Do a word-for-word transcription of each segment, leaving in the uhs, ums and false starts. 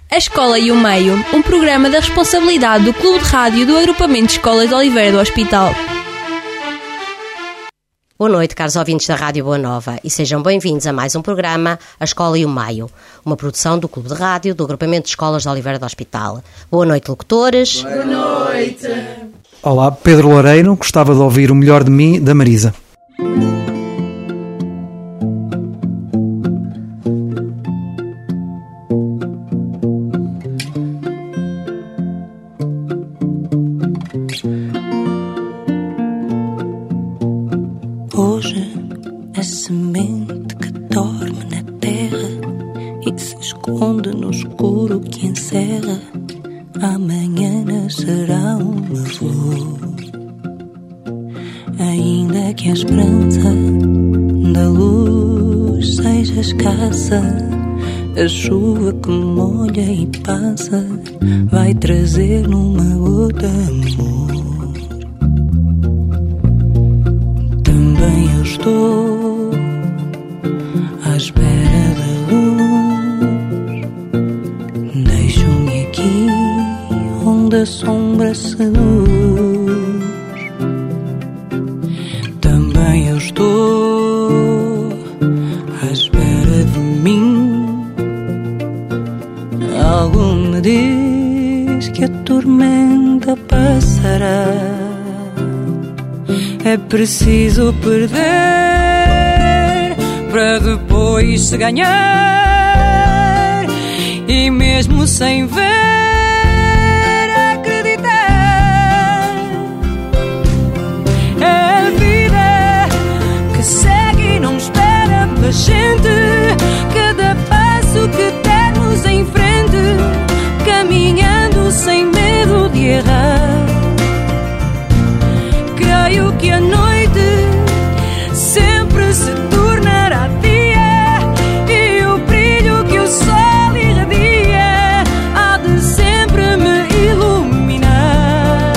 A Escola e o Meio, um programa da responsabilidade do Clube de Rádio do Agrupamento de Escolas de Oliveira do Hospital. Boa noite, caros ouvintes da Rádio Boa Nova, e sejam bem-vindos a mais um programa, A Escola e o Meio, uma produção do Clube de Rádio do Agrupamento de Escolas de Oliveira do Hospital. Boa noite, locutores. Boa noite. Olá, Pedro Loureiro, gostava de ouvir O Melhor de Mim, da Marisa. Hoje a semente que dorme na terra e se esconde no escuro que encerra, amanhã nascerá uma flor. Ainda que a esperança da luz seja escassa, a chuva que molha e passa vai trazer numa gota amor. Também eu estou à espera da luz. Deixo-me aqui onde a sombra seduz. Também eu estou à espera de mim. Algo me diz que a tormenta passará. É preciso perder para depois se ganhar, e mesmo sem ver, acreditar. É a vida que segue e não espera pela gente. Cada passo que dermos em frente, caminhando sem medo de errar. Creio que a noite sempre se tornará dia, e o brilho que o sol irradia há de sempre me iluminar.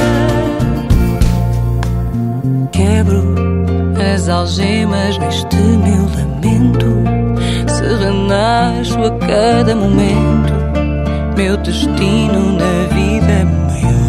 Quebro as algemas neste meu lamento, se renasço a cada momento, meu destino na vida é maior.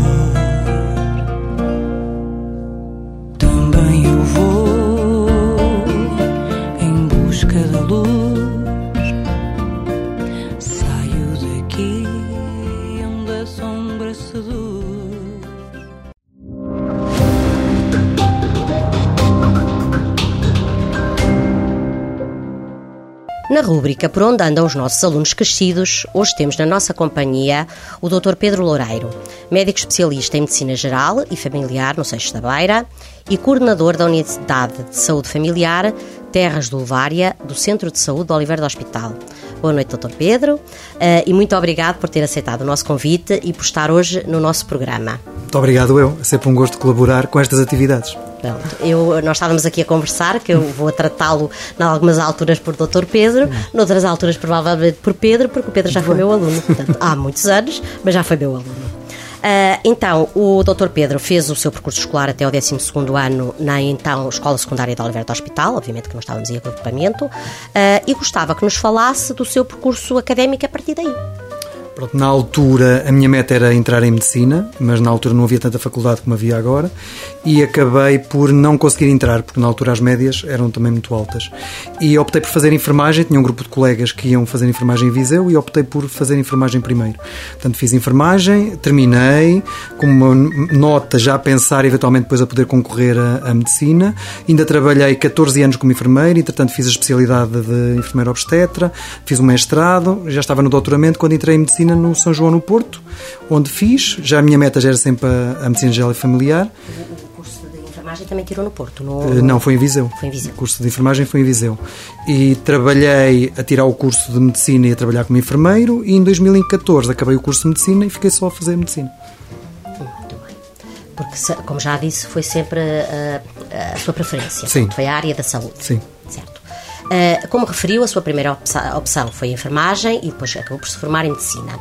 Na rúbrica Por Onde Andam os Nossos Alunos Crescidos, hoje temos na nossa companhia o doutor Pedro Loureiro, médico especialista em Medicina Geral e Familiar no Seixo da Beira e coordenador da Unidade de Saúde Familiar Terras do Levária, do Centro de Saúde de Oliveira do Hospital. Boa noite, doutor Pedro, e muito obrigado por ter aceitado o nosso convite e por estar hoje no nosso programa. Muito obrigado eu, é sempre um gosto colaborar com estas atividades. Pronto, eu, nós estávamos aqui a conversar, que eu vou tratá-lo em algumas alturas por doutor Pedro, noutras alturas provavelmente por Pedro, porque o Pedro já foi meu aluno, portanto, há muitos anos, mas já foi meu aluno. Uh, então, o doutor Pedro fez o seu percurso escolar até ao décimo segundo ano na então Escola Secundária de Oliveira do Hospital, obviamente que não estávamos em agrupamento, uh, e gostava que nos falasse do seu percurso académico a partir daí. Pronto, na altura a minha meta era entrar em Medicina, mas na altura não havia tanta faculdade como havia agora, e acabei por não conseguir entrar, porque na altura as médias eram também muito altas. E optei por fazer enfermagem, tinha um grupo de colegas que iam fazer enfermagem em Viseu, e optei por fazer enfermagem primeiro. Portanto, fiz enfermagem, terminei, com uma nota já a pensar eventualmente depois a poder concorrer a, a Medicina. Ainda trabalhei catorze anos como enfermeiro, entretanto fiz a especialidade de enfermeiro obstetra, fiz um mestrado, já estava no doutoramento quando entrei em Medicina no São João, no Porto, onde fiz, já a minha meta já era sempre a, a Medicina Geral e Familiar. O curso de enfermagem também tirou no Porto? No, no... Não, foi em Viseu. Foi em Viseu. O curso de enfermagem foi em Viseu. E trabalhei a tirar o curso de Medicina e a trabalhar como enfermeiro, e em dois mil e catorze acabei o curso de Medicina e fiquei só a fazer Medicina. Muito bem. Porque, como já disse, foi sempre a, a sua preferência. Sim. Foi a área da saúde. Sim. Certo. Uh, como referiu, a sua primeira opção foi a enfermagem e depois acabou por se formar em medicina.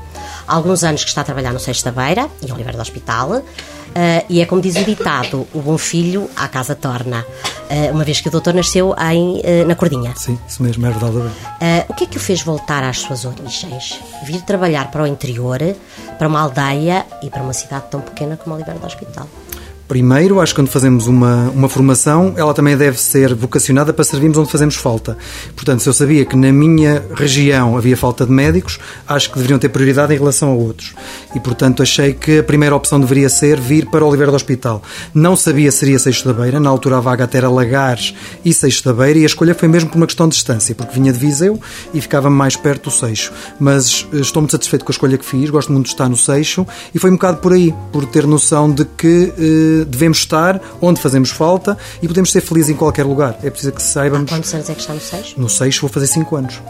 Há alguns anos que está a trabalhar no Seixo da Beira, em Oliveira do Hospital, uh, e é como diz o ditado, o bom filho à casa torna, uh, uma vez que o doutor nasceu em, uh, na Cordinha. Sim, isso mesmo, é verdade. Uh, o que é que o fez voltar às suas origens? Vir trabalhar para o interior, para uma aldeia e para uma cidade tão pequena como Oliveira do Hospital? Primeiro, acho que quando fazemos uma, uma formação, ela também deve ser vocacionada para servirmos onde fazemos falta. Portanto, se eu sabia que na minha região havia falta de médicos, acho que deveriam ter prioridade em relação a outros. E, portanto, achei que a primeira opção deveria ser vir para Oliveira do Hospital. Não sabia se seria Seixo da Beira, na altura a vaga até era Lagares e Seixo da Beira, e a escolha foi mesmo por uma questão de distância, porque vinha de Viseu e ficava mais perto do Seixo. Mas estou muito satisfeito com a escolha que fiz, gosto muito de estar no Seixo, e foi um bocado por aí, por ter noção de que eh, devemos estar onde fazemos falta e podemos ser felizes em qualquer lugar. É preciso que saibamos... Há quantos anos é que está no Seixo? No Seixo vou fazer cinco anos.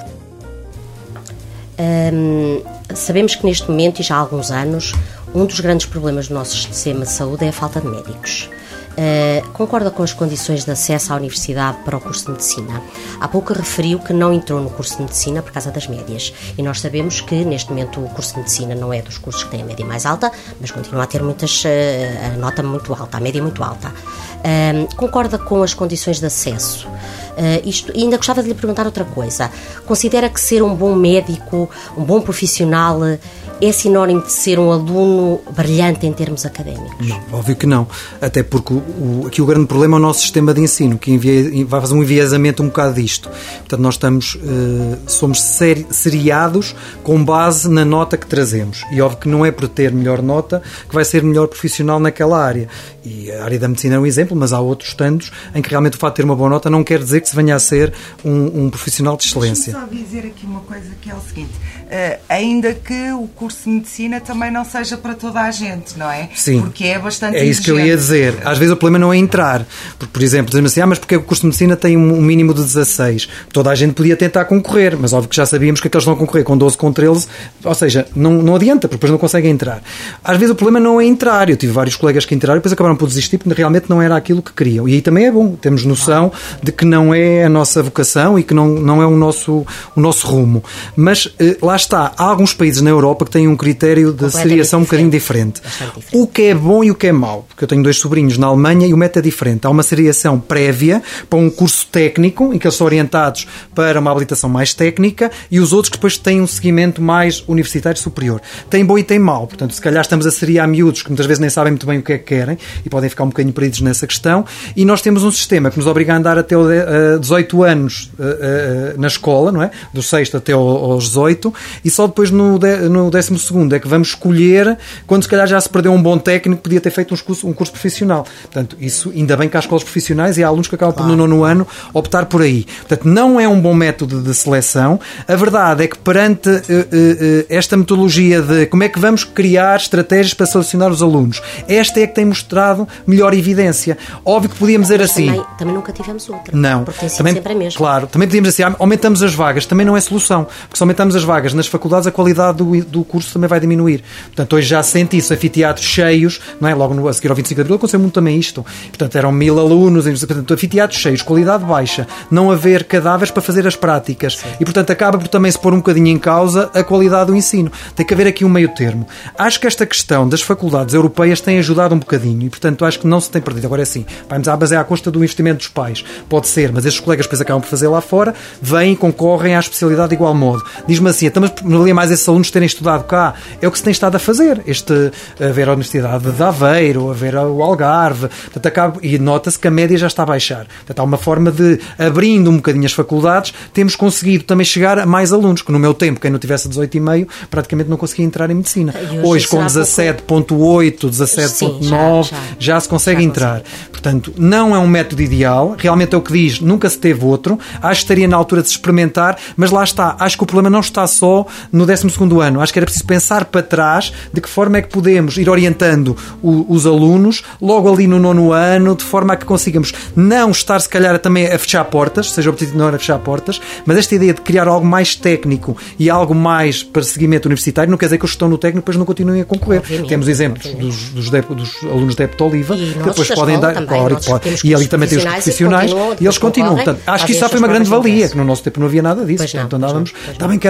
Hum, sabemos que neste momento, e já há alguns anos, um dos grandes problemas do nosso sistema de saúde é a falta de médicos. Uh, concorda com as condições de acesso à universidade para o curso de Medicina? Há pouco referiu que não entrou no curso de Medicina por causa das médias, e nós sabemos que neste momento o curso de Medicina não é dos cursos que têm a média mais alta, mas continua a ter muitas, uh, a nota muito alta, a média muito alta. Uh, concorda com as condições de acesso? Uh, isto, e ainda gostava de lhe perguntar outra coisa. Considera que ser um bom médico, um bom profissional, é sinónimo de ser um aluno brilhante em termos académicos? Não, óbvio que não. Até porque o, aqui o grande problema é o nosso sistema de ensino, que envia, vai fazer um enviesamento um bocado disto. Portanto, nós estamos, uh, somos seri, seriados com base na nota que trazemos. E óbvio que não é por ter melhor nota que vai ser melhor profissional naquela área. E a área da medicina é um exemplo, mas há outros tantos em que realmente o facto de ter uma boa nota não quer dizer que se venha a ser um, um profissional de excelência. Deixa-me só dizer aqui uma coisa que é o seguinte, uh, ainda que o curso de medicina também não seja para toda a gente, não é? Sim. Porque é bastante É isso que eu ia dizer. Às vezes o problema não é entrar. Porque, por exemplo, dizem assim, ah, mas porque o curso de medicina tem um mínimo de dezasseis? Toda a gente podia tentar concorrer, mas óbvio que já sabíamos que aqueles vão concorrer com doze, com treze, ou seja, não, não adianta, porque depois não conseguem entrar. Às vezes o problema não é entrar. Eu tive vários colegas que entraram e depois acabaram por desistir porque realmente não era aquilo que queriam. E aí também é bom. Temos noção de que não é a nossa vocação e que não, não é o nosso, o nosso rumo. Mas eh, lá está. Há alguns países na Europa que têm um critério de seriação um bocadinho diferente. diferente. O que é bom e o que é mau. Porque eu tenho dois sobrinhos na Alemanha e o método é diferente. Há uma seriação prévia para um curso técnico, em que eles são orientados para uma habilitação mais técnica, e os outros que depois têm um seguimento mais universitário superior. Tem bom e tem mau. Portanto, se calhar estamos a seriar miúdos que muitas vezes nem sabem muito bem o que é que querem e podem ficar um bocadinho perdidos nessa questão. E nós temos um sistema que nos obriga a andar até os dezoito anos uh, uh, na escola, não é? Do sexto até aos dezoito, e só depois no, de, no décimo segundo é que vamos escolher, quando se calhar já se perdeu um bom técnico, podia ter feito um curso, um curso profissional. Portanto, isso ainda bem que há escolas profissionais e há alunos que acabam claro. por no nono ano optar por aí. Portanto, não é um bom método de seleção. A verdade é que perante uh, uh, esta metodologia de como é que vamos criar estratégias para selecionar os alunos, esta é que tem mostrado melhor evidência. Óbvio que podíamos dizer assim... Também, também nunca tivemos outra. Não. Porque tem sido também, sempre a mesma. Claro. Também podíamos dizer assim, aumentamos as vagas. Também não é solução. Porque se aumentamos as vagas nas faculdades, a qualidade do, do curso também vai diminuir. Portanto, hoje já senti isso, anfiteatros cheios, não é? Logo no, a seguir ao vinte e cinco de abril aconteceu muito também isto. Portanto, eram mil alunos, portanto, anfiteatros cheios, qualidade baixa, não haver cadáveres para fazer as práticas. Sim. E, portanto, acaba por também se pôr um bocadinho em causa a qualidade do ensino. Tem que haver aqui um meio termo. Acho que esta questão das faculdades europeias tem ajudado um bocadinho e, portanto, acho que não se tem perdido. Agora é assim, vamos à base à custa do investimento dos pais. Pode ser, mas estes colegas depois acabam por fazer lá fora, vêm e concorrem à especialidade de igual modo. Diz-me assim, estamos não valia mais esses alunos terem estudado cá. É o que se tem estado a fazer. Este, a ver a Universidade de Aveiro, a ver o Algarve. Portanto, acaba, e nota-se que a média já está a baixar. Portanto, há uma forma de, abrindo um bocadinho as faculdades, temos conseguido também chegar a mais alunos, que no meu tempo, quem não tivesse dezoito e meio, praticamente não conseguia entrar em medicina. Hoje, hoje com dezassete vírgula oito, dezassete vírgula nove, já, já, já se consegue já entrar. Consegue. Portanto, não é um método ideal. Realmente é o que diz, nunca se teve outro. Acho que estaria na altura de se experimentar, mas lá está. Acho que o problema não está só no décimo segundo ano. Acho que era preciso pensar para trás de que forma é que podemos ir orientando o, os alunos logo ali no nono ano, de forma a que consigamos não estar, se calhar, também a fechar portas, seja o objetivo não era fechar portas, mas esta ideia de criar algo mais técnico e algo mais para seguimento universitário, não quer dizer que os que estão no técnico depois não continuem a concorrer. Obviamente, Temos exemplos dos, dos, de, dos alunos da Epto Oliva, que depois podem dar... Também, claro, pode, e ali também temos os profissionais e, e eles continuam. Portanto, acho que isso já foi uma grande valia, que no nosso tempo não havia nada disso. Portanto, andávamos, está bem que era até ao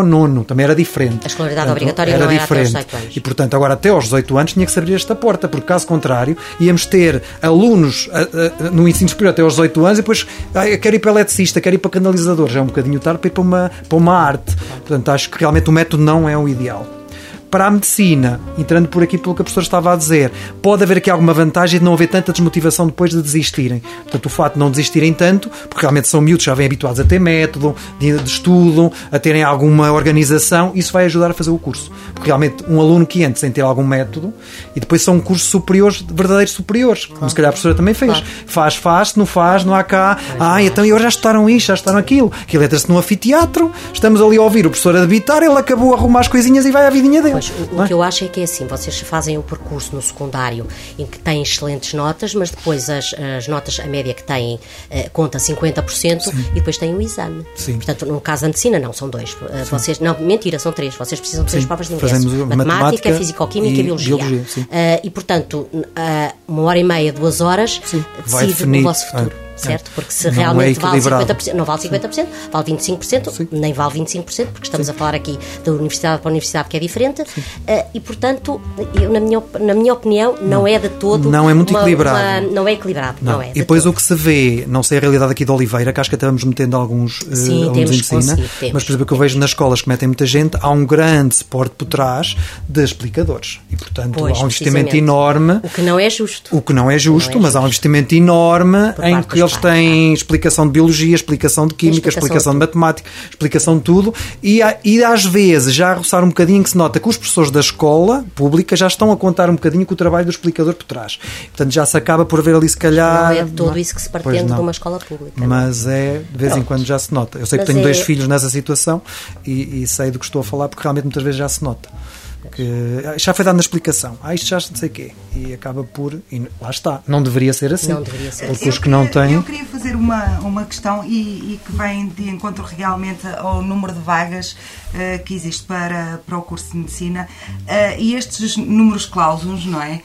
nono, também era diferente. A escolaridade portanto, obrigatória era não era diferente. até aos dezoito anos. E, portanto, agora até aos dezoito anos tinha que se abrir esta porta, porque caso contrário íamos ter alunos a, a, no ensino superior até aos dezoito anos e depois ah, eu quero ir para eletricista, quero ir para canalizador, já é um bocadinho tarde para ir para uma, para uma arte. Portanto, acho que realmente o método não é o ideal. Para a medicina, entrando por aqui pelo que a professora estava a dizer, pode haver aqui alguma vantagem de não haver tanta desmotivação depois de desistirem. Portanto, o facto de não desistirem tanto, porque realmente são miúdos, já vêm habituados a ter método, de, de estudo, a terem alguma organização, isso vai ajudar a fazer o curso. Porque realmente um aluno que entra sem ter algum método, e depois são cursos superiores, verdadeiros superiores, como se calhar a professora também fez. Claro. Faz, faz, se não faz, não há cá. Ah, então e agora já estudaram isto, já estudaram aquilo. Aquilo entra-se num anfiteatro, estamos ali a ouvir o professor a debitar, ele acabou a arrumar as coisinhas e vai à vidinha dele. Pois, o, o que eu acho é que é assim, vocês fazem o percurso no secundário em que têm excelentes notas, mas depois as, as notas, a média que têm, eh, conta cinquenta por cento. Sim. E depois têm o exame. Sim. Portanto, no caso da medicina, não, são dois. Uh, vocês, não, mentira, são três. Vocês precisam de três Sim. provas de ingresso. Fazemos matemática, matemática, fisicoquímica e biologia. biologia uh, e, portanto, uh, uma hora e meia, duas horas, sim. decide o vosso futuro. Ah. Certo? Porque se não realmente é vale cinquenta por cento, não vale cinquenta por cento, sim. vale vinte e cinco por cento, sim. nem vale vinte e cinco por cento, porque estamos sim. a falar aqui da universidade para a universidade que é diferente, uh, e portanto, eu, na, minha, na minha opinião, não, não é de todo. Não é muito uma, equilibrado. Uma, não é equilibrado. Não. Não é, e depois todo. O que se vê, não sei a realidade aqui de Oliveira, que acho que até vamos metendo alguns sim, uh, alunos temos, em medicina, temos. mas por exemplo, o que eu vejo nas escolas que metem muita gente, há um grande suporte por trás de explicadores. E portanto, pois, há um investimento enorme. O que não é justo. O que não é justo, não é mas justo. Há um investimento enorme em que eles têm explicação de biologia, explicação de química, explicação, explicação de, de matemática, explicação de tudo, e, há, e às vezes já a roçar um bocadinho que se nota que os professores da escola pública já estão a contar um bocadinho com o trabalho do explicador por trás. Portanto, já se acaba por ver ali se calhar... Não é de todo isso que se pretende de uma escola pública. Mas não. é, de vez Pronto. em quando já se nota. Eu sei mas que tenho é... dois filhos nessa situação e, e sei do que estou a falar, porque realmente muitas vezes já se nota. Que já foi dado na explicação, ah, isto já não sei o quê, e acaba por, e lá está, não deveria ser assim, não deveria ser porque assim. os que não têm... Eu queria fazer uma, uma questão e, e que vem de encontro realmente ao número de vagas uh, que existe para, para o curso de Medicina, uh, e estes números clausos, não é?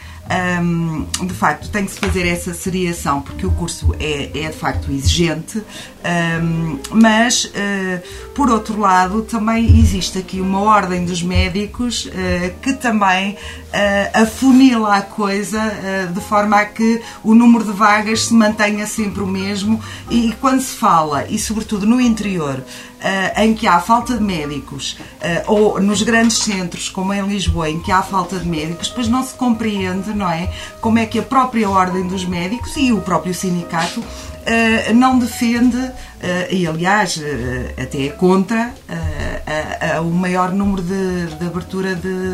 Um, de facto tem que se fazer essa seriação porque o curso é, é de facto exigente, um, mas uh, por outro lado também existe aqui uma ordem dos médicos uh, que também uh, afunila a coisa uh, de forma a que o número de vagas se mantenha sempre o mesmo, e, e quando se fala, e sobretudo no interior, Uh, em que há falta de médicos, uh, ou nos grandes centros, como em Lisboa, em que há falta de médicos, depois não se compreende, não é? Como é que a própria ordem dos médicos e o próprio sindicato uh, não defende, uh, e aliás, uh, até é contra uh, uh, uh, o maior número de, de abertura de,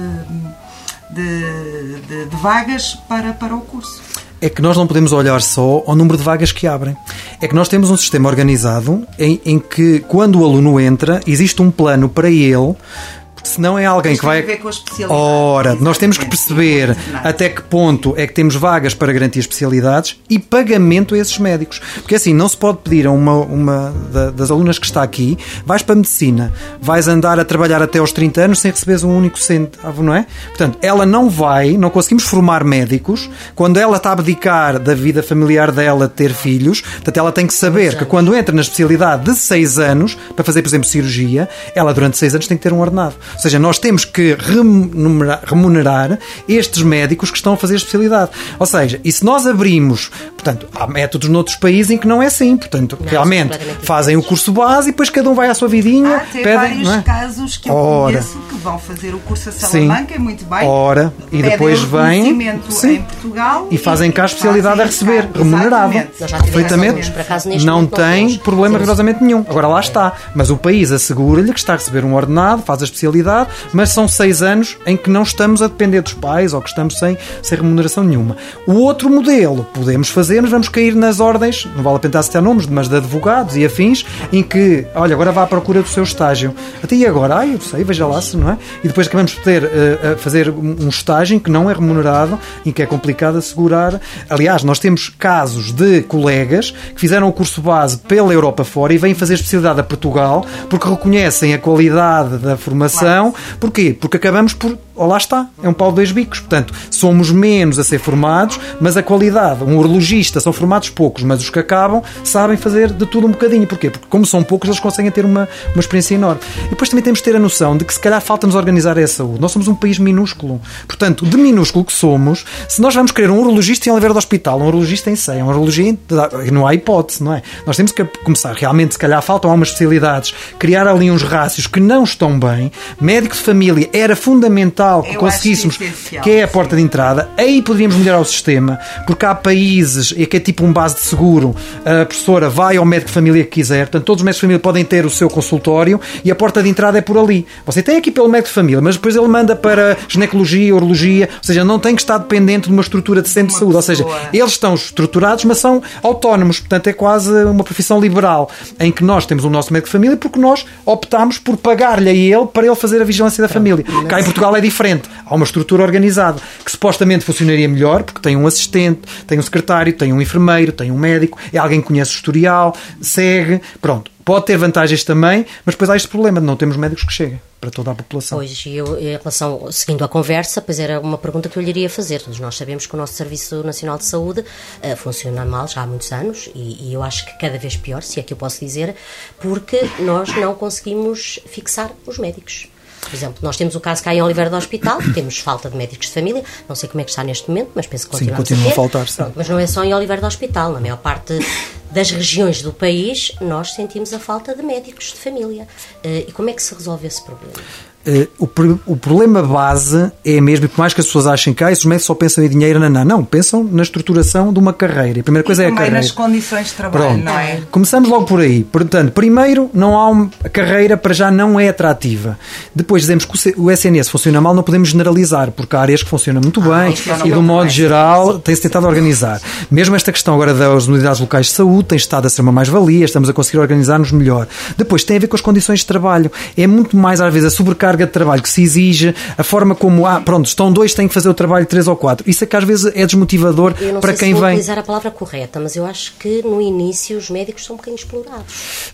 de, de, de vagas para, para o curso. É que nós não podemos olhar só ao número de vagas que abrem. É que nós temos um sistema organizado em, em que, quando o aluno entra, existe um plano para ele, porque senão é alguém que vai... Tem a ver com a especialidade. Ora, nós temos que perceber até que ponto é que temos vagas para garantir especialidades e pagamento a esses médicos. Porque assim, não se pode pedir a uma, uma das alunas que está aqui, vais para a medicina, vais andar a trabalhar até aos trinta anos sem receberes um único centavo, não é? Portanto, ela não vai, não conseguimos formar médicos quando ela está a abdicar da vida familiar dela de ter filhos. Portanto, ela tem que saber que quando entra na especialidade de seis anos, para fazer, por exemplo, cirurgia, ela durante seis anos tem que ter um ordenado. Ou seja, nós temos que remunerar, remunerar estes médicos que estão a fazer a especialidade. Ou seja, e se nós abrimos... Portanto, há métodos noutros países em que não é assim. Portanto, não, realmente fazem o curso base e depois cada um vai à sua vidinha. Há até pedem, vários não é? casos que eu Ora. conheço que vão fazer o curso a Salamanca, é muito bem. Ora, e depois vêm em Portugal e fazem cá a especialidade a receber, remunerado. Perfeitamente. Não tem problema rigorosamente nenhum. Agora lá está. Mas o país assegura-lhe que está a receber um ordenado, faz a especialidade, mas são seis anos em que não estamos a depender dos pais ou que estamos sem, sem remuneração nenhuma. O outro modelo podemos fazer, mas vamos cair nas ordens, não vale a pena citar nomes, mas de advogados e afins, em que, olha, agora vá à procura do seu estágio. Até e agora? Ai, eu sei, veja lá se, não é? E depois acabamos por ter, uh, a fazer um estágio que não é remunerado e que é complicado assegurar. Aliás, nós temos casos de colegas que fizeram o curso base pela Europa fora e vêm fazer especialidade a Portugal porque reconhecem a qualidade da formação. Porquê? Porque acabamos por oh, lá está, é um pau de dois bicos. Portanto, somos menos a ser formados, mas a qualidade, um urologista, são formados poucos, mas os que acabam sabem fazer de tudo um bocadinho. Porquê? Porque como são poucos, eles conseguem ter uma, uma experiência enorme. E depois também temos de ter a noção de que se calhar falta-nos organizar a saúde. Nós somos um país minúsculo. Portanto, de minúsculo que somos, se nós vamos querer um urologista em Oliveira do Hospital, um urologista em Ceia, um urologista em... não há hipótese, não é? Nós temos que começar, realmente, se calhar faltam algumas especialidades, criar ali uns rácios que não estão bem. Médico de família era fundamental que Eu conseguíssemos, que é essencial, que é a porta de entrada. Aí poderíamos melhorar o sistema, porque há países, e que é tipo um base de seguro, a professora vai ao médico de família que quiser, portanto todos os médicos de família podem ter o seu consultório e a porta de entrada é por ali. Você tem aqui pelo médico de família, mas depois ele manda para ginecologia, urologia, ou seja, não tem que estar dependente de uma estrutura de centro de saúde, ou seja, eles estão estruturados, mas são autónomos, portanto é quase uma profissão liberal, em que nós temos o nosso médico de família porque nós optámos por pagar-lhe a ele para ele fazer a vigilância da família. Cá em Portugal é diferente, há uma estrutura organizada que supostamente funcionaria melhor, porque tem um assistente, tem um secretário, tem um enfermeiro, tem um médico, é alguém que conhece o historial, segue, pronto. Pode ter vantagens também, mas depois há este problema de não termos médicos que cheguem para toda a população. Pois, e eu, em relação, seguindo a conversa, pois era uma pergunta que eu lhe iria fazer. Todos nós sabemos que o nosso Serviço Nacional de Saúde uh, funciona mal já há muitos anos e, e eu acho que cada vez pior, se é que eu posso dizer, porque nós não conseguimos fixar os médicos. Por exemplo, nós temos o caso cá em Oliveira do Hospital, temos falta de médicos de família, não sei como é que está neste momento, mas penso que continuamos sim, continua a ter. a faltar, sim. Pronto, mas não é só em Oliveira do Hospital, na maior parte das regiões do país nós sentimos a falta de médicos de família. Uh, e como é que se resolve esse problema? Uh, o, o problema base é mesmo, por mais que as pessoas achem que ah, esses médicos só pensam em dinheiro, não, não, não, pensam na estruturação de uma carreira. A primeira coisa e é a carreira. nas condições de trabalho, Pronto. não é? Começamos logo por aí. Portanto, primeiro, não há uma, a carreira para já não é atrativa. Depois dizemos que o S N S funciona mal, não podemos generalizar, porque há áreas que funcionam muito ah, bem e, de um modo geral, tem-se tentado organizar. Mesmo esta questão agora das unidades locais de saúde tem estado a ser uma mais-valia, estamos a conseguir organizar-nos melhor. Depois, tem a ver com as condições de trabalho. É muito mais, às vezes, a sobrecarga de trabalho que se exige, a forma como, ah, pronto, estão dois, têm que fazer o trabalho três ou quatro. Isso é que às vezes é desmotivador para quem vem. Eu não sei se vou utilizar a palavra correta, mas eu acho que no início os médicos são um bocadinho explorados.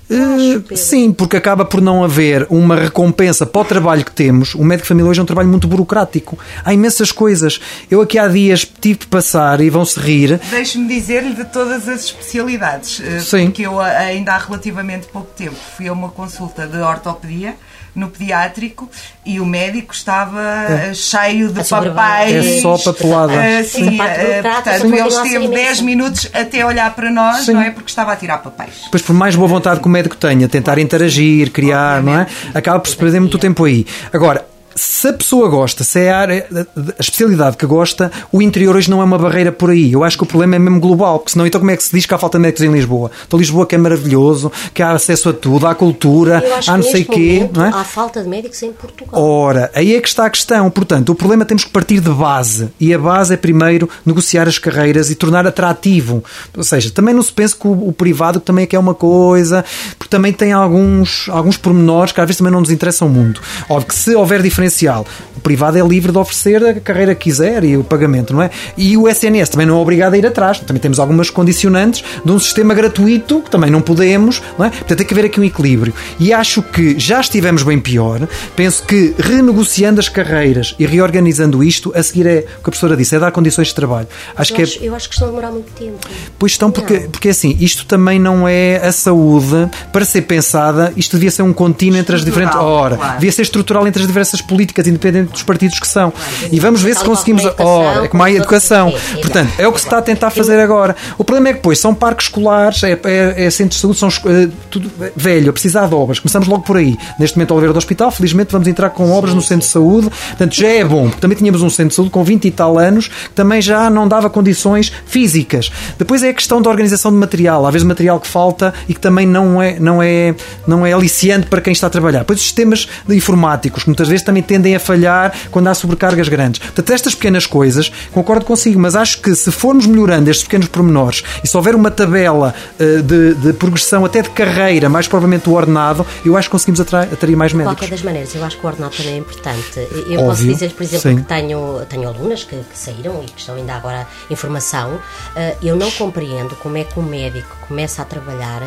Uh, acho, sim, porque acaba por não haver uma recompensa para o trabalho que temos. O médico de família hoje é um trabalho muito burocrático. Há imensas coisas. Eu aqui há dias tive de passar, e vão-se rir... Deixe-me dizer-lhe de todas as especialidades. Sim. Porque eu ainda há relativamente pouco tempo fui a uma consulta de ortopedia no pediátrico e o médico estava é. cheio de papéis. É só papelada. Uh, sim, uh, portanto, ele esteve dez minutos até olhar para nós, sim. não é? Porque estava a tirar papéis. Pois, por mais boa vontade que o médico tenha, tentar interagir, criar, obviamente, não é? Acaba por se perder muito tempo aí. Agora, se a pessoa gosta, se é a, área, a especialidade que gosta, o interior hoje não é uma barreira por aí. Eu acho que o problema é mesmo global, porque senão então como é que se diz que há falta de médicos em Lisboa? Então Lisboa que é maravilhoso, que há acesso a tudo, há cultura, há não sei o quê. Não é? Há falta de médicos em Portugal. Ora, aí é que está a questão. Portanto, o problema temos que partir de base. E a base é primeiro negociar as carreiras e tornar atrativo. Ou seja, também não se pense que o, o privado também é que é uma coisa, porque também tem alguns, alguns pormenores que às vezes também não nos interessam muito. Óbvio que se houver diferença o privado é livre de oferecer a carreira que quiser e o pagamento, não é? E o S N S também não é obrigado a ir atrás. Também temos algumas condicionantes de um sistema gratuito que também não podemos, não é? Portanto, tem que haver aqui um equilíbrio. E acho que já estivemos bem pior. Penso que renegociando as carreiras e reorganizando isto, a seguir é o que a professora disse, é dar condições de trabalho. Acho eu, que acho, é... eu acho que estão a demorar muito tempo. Pois estão, porque, porque assim, isto também não é a saúde para ser pensada, isto devia ser um contínuo entre as diferentes... Ora, claro. Devia ser estrutural entre as diversas políticas, independente dos partidos que são. E vamos ver se conseguimos... Ora, é como a educação. Portanto, é o que se está a tentar fazer agora. O problema é que, pois, são parques escolares, é, é, é centros de saúde, são é, tudo velho, a precisar de obras. Começamos logo por aí. Neste momento, a Oliveira do Hospital, felizmente, vamos entrar com obras no centro de saúde. Portanto, já é bom, porque também tínhamos um centro de saúde com vinte e tal anos, que também já não dava condições físicas. Depois é a questão da organização de material. Às vezes material que falta e que também não é, não é, não é aliciante para quem está a trabalhar. Depois os sistemas informáticos, que muitas vezes também tendem a falhar quando há sobrecargas grandes. Portanto, estas pequenas coisas, concordo consigo, mas acho que se formos melhorando estes pequenos pormenores e se houver uma tabela uh, de, de progressão até de carreira, mais provavelmente o ordenado, eu acho que conseguimos atrair, atrair mais médicos. De qualquer das maneiras, eu acho que o ordenado também é importante. Eu Óbvio, posso dizer, por exemplo, sim. que tenho, tenho alunas que, que saíram e que estão ainda agora em formação. Uh, eu não compreendo como é que um médico começa a trabalhar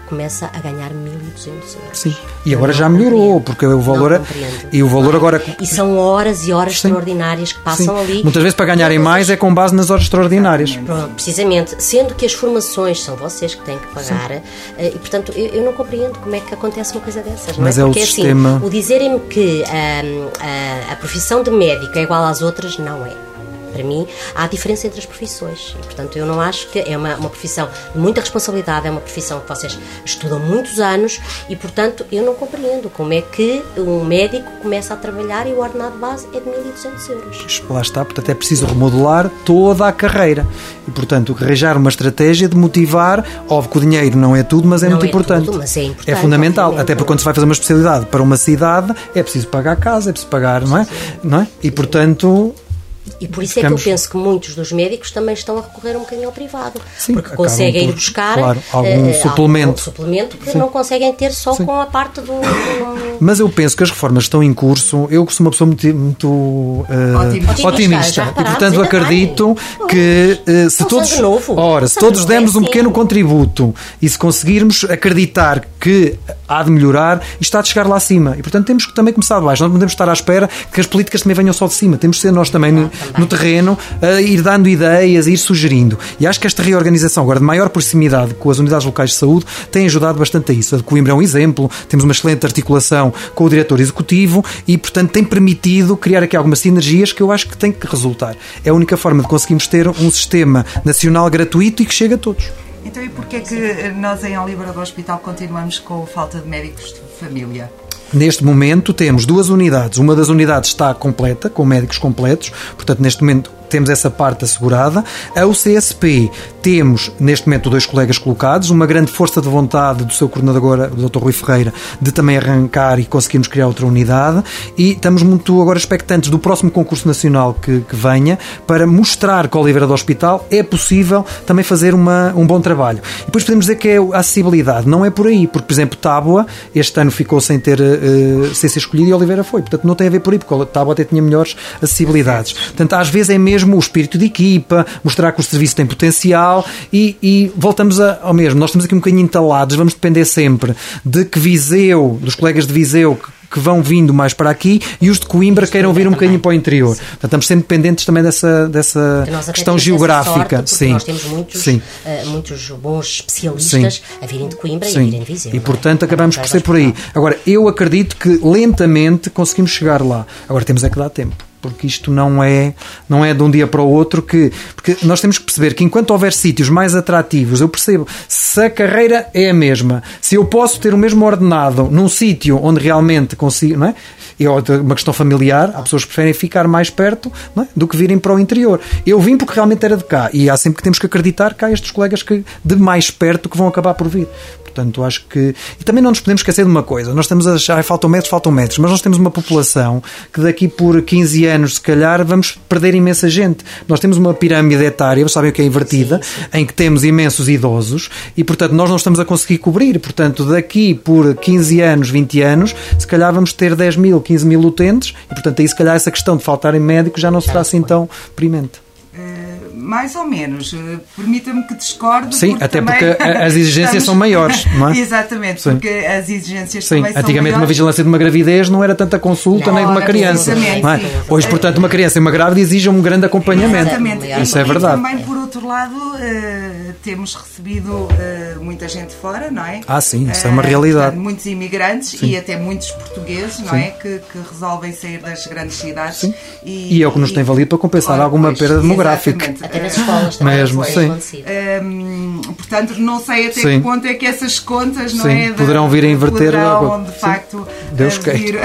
começa a ganhar mil e duzentos euros. Sim. E agora já melhorou, porque o valor é, e o valor agora e são horas e horas Sim. extraordinárias que passam Sim. ali. Muitas vezes para ganharem mais é com base nas horas extraordinárias. Pronto, precisamente, sendo que as formações são vocês que têm que pagar, Sim. e portanto eu, eu não compreendo como é que acontece uma coisa dessas. Mas não é? é Porque o sistema. Assim, o dizerem-me que a, a, a profissão de médico é igual às outras, não é. Para mim, há diferença entre as profissões. E, portanto, eu não acho que é uma, uma profissão de muita responsabilidade, é uma profissão que vocês estudam muitos anos e, portanto, eu não compreendo como é que um médico começa a trabalhar e o ordenado base é de mil e duzentos euros. Lá está, portanto, é preciso remodelar toda a carreira. E, portanto, arranjar uma estratégia de motivar, óbvio que o dinheiro não é tudo, mas é não muito é importante. Tudo, mas é importante. É fundamental, até porque quando se vai fazer uma especialidade para uma cidade, é preciso pagar a casa, é preciso pagar, não é? Não é? E, portanto... E por isso é Ficamos... que eu penso que muitos dos médicos também estão a recorrer um bocadinho ao privado. Sim, porque conseguem ir buscar claro, algum, uh, suplemento. algum suplemento que Sim. não conseguem ter só Sim. com a parte do, do... Mas eu penso que as reformas estão em curso. Eu sou uma pessoa muito, muito uh, otimista, otimista. Já E portanto ainda acredito bem. que uh, se Um todos sangue novo. ora, se Sangue todos novo é dermos um assim. pequeno contributo e se conseguirmos acreditar que há de melhorar, isto está de chegar lá acima. E portanto temos que também começar de baixo. Não podemos estar à espera que as políticas também venham só de cima. Temos que ser nós também, no, também. no terreno a ir dando ideias, a ir sugerindo. E acho que esta reorganização agora de maior proximidade com as unidades locais de saúde tem ajudado bastante a isso. A de Coimbra é um exemplo, temos uma excelente articulação com o diretor executivo e, portanto, tem permitido criar aqui algumas sinergias que eu acho que tem que resultar. É a única forma de conseguirmos ter um sistema nacional gratuito e que chegue a todos. Então, e porquê é que nós em Oliveira do Hospital continuamos com falta de médicos de família? Neste momento temos duas unidades. Uma das unidades está completa, com médicos completos, portanto, neste momento temos essa parte assegurada. A U C S P temos, neste momento, dois colegas colocados, uma grande força de vontade do seu coordenador, o doutor Rui Ferreira, de também arrancar e conseguirmos criar outra unidade, e estamos muito agora expectantes do próximo concurso nacional que, que venha, para mostrar que a Oliveira do Hospital é possível também fazer uma, um bom trabalho. E depois podemos dizer que é a acessibilidade, não é por aí, porque, por exemplo, Tábua, este ano ficou sem ter uh, sem ser escolhido e Oliveira foi, portanto não tem a ver por aí, porque Tábua até tinha melhores acessibilidades. Portanto, às vezes é mesmo o espírito de equipa, mostrar que o serviço tem potencial e, e voltamos a, ao mesmo. Nós estamos aqui um bocadinho entalados, vamos depender sempre de que Viseu, dos colegas de Viseu que, que vão vindo mais para aqui e os de Coimbra queiram vir um bocadinho para o interior. Portanto, estamos sempre dependentes também dessa, dessa questão geográfica. Sorte, sim. Nós temos muitos, sim. Uh, muitos bons especialistas sim. a virem de Coimbra sim. e a virem de Viseu. E, portanto, é? acabamos por ser por aí. Agora, eu acredito que lentamente conseguimos chegar lá. Agora, temos é que dar tempo. Porque isto não é, não é de um dia para o outro que... Porque nós temos que perceber que enquanto houver sítios mais atrativos, eu percebo, se a carreira é a mesma, se eu posso ter o mesmo ordenado num sítio onde realmente consigo, não é? E é uma questão familiar, há pessoas que preferem ficar mais perto, não é? Do que virem para o interior. Eu vim porque realmente era de cá e há sempre que temos que acreditar que há estes colegas que, de mais perto que vão acabar por vir. Portanto, acho que... E também não nos podemos esquecer de uma coisa. Nós estamos a achar, faltam metros, faltam metros, mas nós temos uma população que daqui por quinze anos, se calhar, vamos perder imensa gente. Nós temos uma pirâmide etária, vocês sabem o que é invertida, sim, sim. em que temos imensos idosos e, portanto, nós não estamos a conseguir cobrir. Portanto, daqui por quinze anos, vinte anos, se calhar vamos ter dez mil, quinze mil utentes e, portanto, aí se calhar essa questão de faltarem médicos já não será assim tão premente. Mais ou menos. Permita-me que discorde. Sim, porque até também porque as exigências estamos... são maiores, não é? Exatamente, sim. porque as exigências sim. também são antigamente maiores. Uma vigilância de uma gravidez não era tanta consulta não, nem de uma criança. Não é? Hoje, portanto, uma criança e uma grávida exigem um grande acompanhamento. Exatamente. Isso e, é verdade. E também, por outro lado, uh, temos recebido uh, muita gente fora, não é? Ah, sim, isso uh, é uma realidade. Portanto, muitos imigrantes sim. e até muitos portugueses, não sim. é? Que, que resolvem sair das grandes cidades. Sim. E, e é o que nos tem valido para compensar claro, alguma pois, perda demográfica. Até nas escolas também. Mesmo, sim. Um, portanto, não sei até sim. que ponto é que essas contas não sim. é, poderão vir a inverter poderão, de facto Deus vir,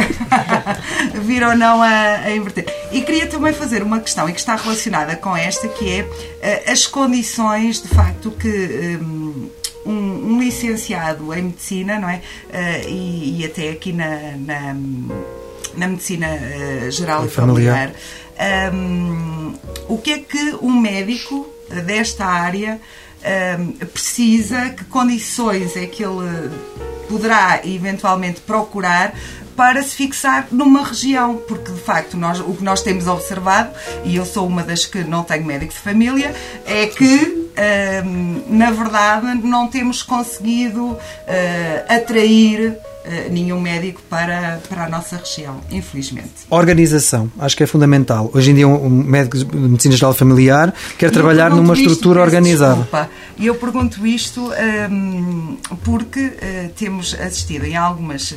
vir ou não a, a inverter. E queria também fazer uma questão e que está relacionada com esta, que é uh, as condições de facto que um, um, um licenciado em medicina, não é? Uh, e, e até aqui na, na, na medicina uh, geral e, e familiar, familiar um, o que é que um médico desta área um, precisa, que condições é que ele poderá eventualmente procurar para se fixar numa região, porque de facto nós, o que nós temos observado, e eu sou uma das que não tenho médico de família, é que na verdade, não temos conseguido atrair nenhum médico para, para a nossa região, infelizmente. Organização, acho que é fundamental. Hoje em dia um médico de medicina geral familiar quer e trabalhar numa estrutura organizada. Desculpa. Eu pergunto isto um, porque uh, temos assistido em algumas uh,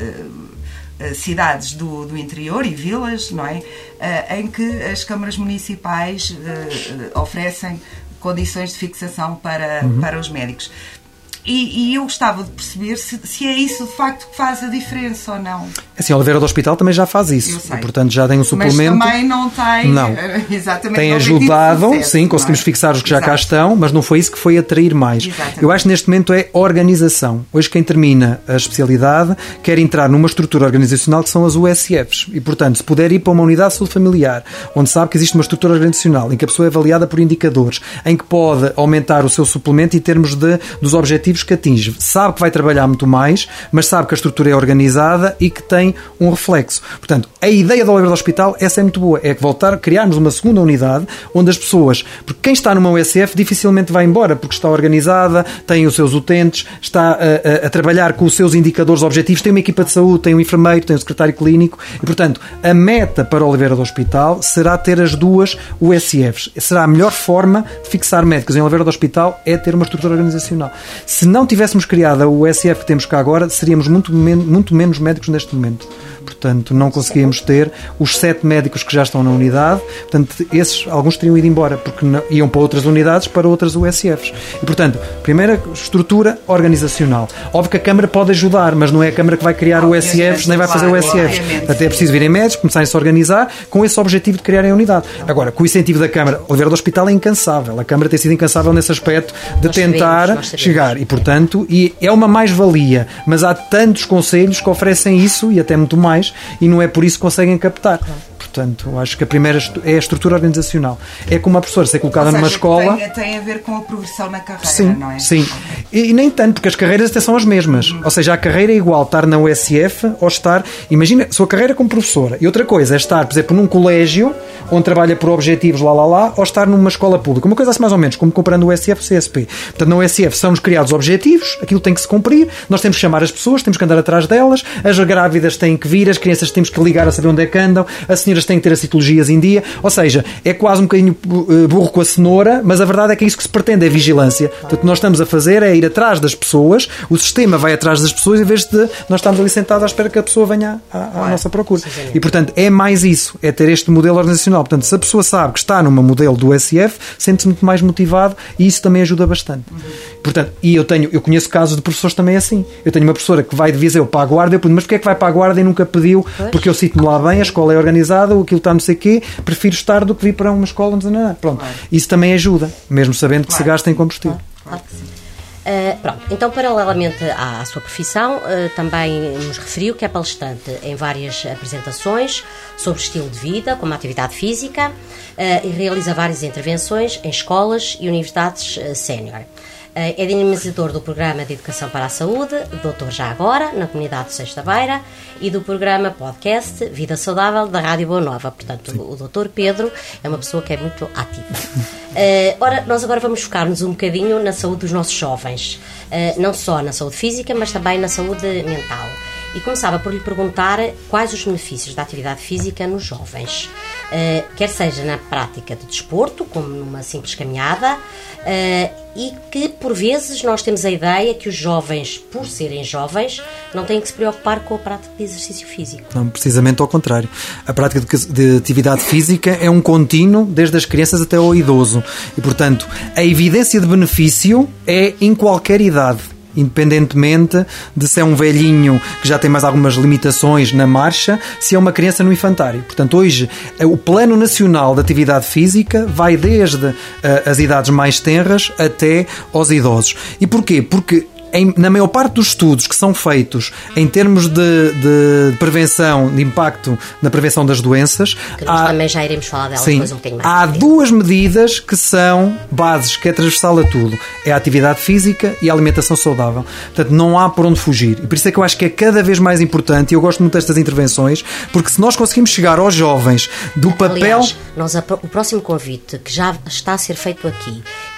uh, cidades do, do interior e vilas, não é? Uh, em que as câmaras municipais uh, oferecem condições de fixação para, uhum. para os médicos. E, e eu gostava de perceber se, se é isso de facto que faz a diferença ou não. Assim, a Oliveira do Hospital também já faz isso. E, portanto, já tem um suplemento. Mas também não tem. Não. Exatamente. Tem ajudado, sucesso, sim, conseguimos é? fixar os que já Exato. cá estão, mas não foi isso que foi atrair mais. Exatamente. Eu acho que neste momento é organização. Hoje, quem termina a especialidade quer entrar numa estrutura organizacional que são as U S Fs. E, portanto, se puder ir para uma unidade de saúde familiar, onde sabe que existe uma estrutura organizacional, em que a pessoa é avaliada por indicadores, em que pode aumentar o seu suplemento em termos de, dos objetivos que atinge. Sabe que vai trabalhar muito mais, mas sabe que a estrutura é organizada e que tem um reflexo. Portanto, a ideia da Oliveira do Hospital, essa é muito boa, é que voltar a criarmos uma segunda unidade onde as pessoas, porque quem está numa U S F dificilmente vai embora, porque está organizada, tem os seus utentes, está a, a, a trabalhar com os seus indicadores objetivos, tem uma equipa de saúde, tem um enfermeiro, tem um secretário clínico e, portanto, a meta para a Oliveira do Hospital será ter as duas U S Fs. Será a melhor forma de fixar médicos em Oliveira do Hospital é ter uma estrutura organizacional. Se não tivéssemos criado a U S F que temos cá agora, seríamos muito, men- muito menos médicos neste momento. Portanto, não conseguíamos ter os sete médicos que já estão na unidade. Portanto, esses, alguns teriam ido embora, porque não, iam para outras unidades, para outras U S Fs. E, portanto, primeira estrutura organizacional. Óbvio que a Câmara pode ajudar, mas não é a Câmara que vai criar U S Fs, nem vai fazer U S Fs. Até é preciso virem médicos, começarem a se organizar com esse objetivo de criarem a unidade. Agora, com o incentivo da Câmara, o Oliveira do Hospital é incansável. A Câmara tem sido incansável nesse aspecto de nós tentar sabemos, chegar. E, portanto, e é uma mais-valia. Mas há tantos conselhos que oferecem isso, e até muito mais, e não é por isso que conseguem captar. Portanto, acho que a primeira é a estrutura organizacional. É como a professora ser colocada Ou seja, numa escola... Tem, tem a ver com a progressão na carreira, sim, não é? Sim, e, e nem tanto, porque as carreiras até são as mesmas. Uhum. Ou seja, a carreira é igual estar na U S F ou estar... Imagina, sua carreira como professora. E outra coisa é estar, por exemplo, num colégio onde trabalha por objetivos lá, lá, lá, ou estar numa escola pública. Uma coisa assim mais ou menos, como comparando o U S F e o C S P. Portanto, na U S F são-nos criados objetivos, aquilo tem que se cumprir, nós temos que chamar as pessoas, temos que andar atrás delas, as grávidas têm que vir, as crianças temos que ligar a saber onde é que andam, as senhoras têm que ter a citologia em dia, ou seja, é quase um bocadinho burro com a cenoura, mas a verdade é que é isso que se pretende, é vigilância. Portanto, o que nós estamos a fazer é ir atrás das pessoas, o sistema vai atrás das pessoas em vez de nós estarmos ali sentados à espera que a pessoa venha à, à nossa procura. E, portanto, é mais isso, é ter este modelo organizacional. Portanto, se a pessoa sabe que está numa modelo do U S F, sente-se muito mais motivado e isso também ajuda bastante. Portanto, e eu tenho, eu conheço casos de professores também assim. Eu tenho uma professora que vai de Viseu para a Guarda, eu pergunto, mas porquê é que vai para a Guarda e nunca pediu? Porque eu sinto-me lá bem, a escola é organizada, aquilo está não sei o quê, prefiro estar do que vir para uma escola, não sei nada. Pronto. Claro. Isso também ajuda, mesmo sabendo que claro. se gasta em combustível. Claro. Claro que sim. Uh, pronto, então paralelamente à, à sua profissão, uh, também nos referiu que é palestrante em várias apresentações sobre estilo de vida, como atividade física, uh, e realiza várias intervenções em escolas e universidades uh, sénior. Uh, é dinamizador do programa de Educação para a Saúde, doutor Já Agora, na comunidade de Sexta Beira, e do programa podcast Vida Saudável da Rádio Boa Nova. Portanto, Sim. o doutor Pedro é uma pessoa que é muito ativa. Uh, ora, nós agora vamos focar-nos um bocadinho na saúde dos nossos jovens. Uh, não só na saúde física, mas também na saúde mental. E começava por lhe perguntar quais os benefícios da atividade física nos jovens. Uh, quer seja na prática de desporto, como numa simples caminhada, uh, e que, por vezes, nós temos a ideia que os jovens, por serem jovens, não têm que se preocupar com a prática de exercício físico. Não, precisamente ao contrário. A prática de atividade física é um contínuo, desde as crianças até ao idoso. E, portanto, a evidência de benefício é em qualquer idade. Independentemente de se é um velhinho que já tem mais algumas limitações na marcha, se é uma criança no infantário. Portanto, hoje, o Plano Nacional de Atividade Física vai desde uh, as idades mais tenras até aos idosos. E porquê? Porque Em, na maior parte dos estudos que são feitos em termos de, de prevenção, de impacto na prevenção das doenças, que nós há, também já iremos falar delas sim, depois um bocadinho mais. Há duas medidas que são bases, que é transversal a tudo. É a atividade física e a alimentação saudável. Portanto, não há por onde fugir. E por isso é que eu acho que é cada vez mais importante, e eu gosto muito destas intervenções, porque se nós conseguimos chegar aos jovens do papel... Aliás, nós, o próximo convite que já está a ser feito aqui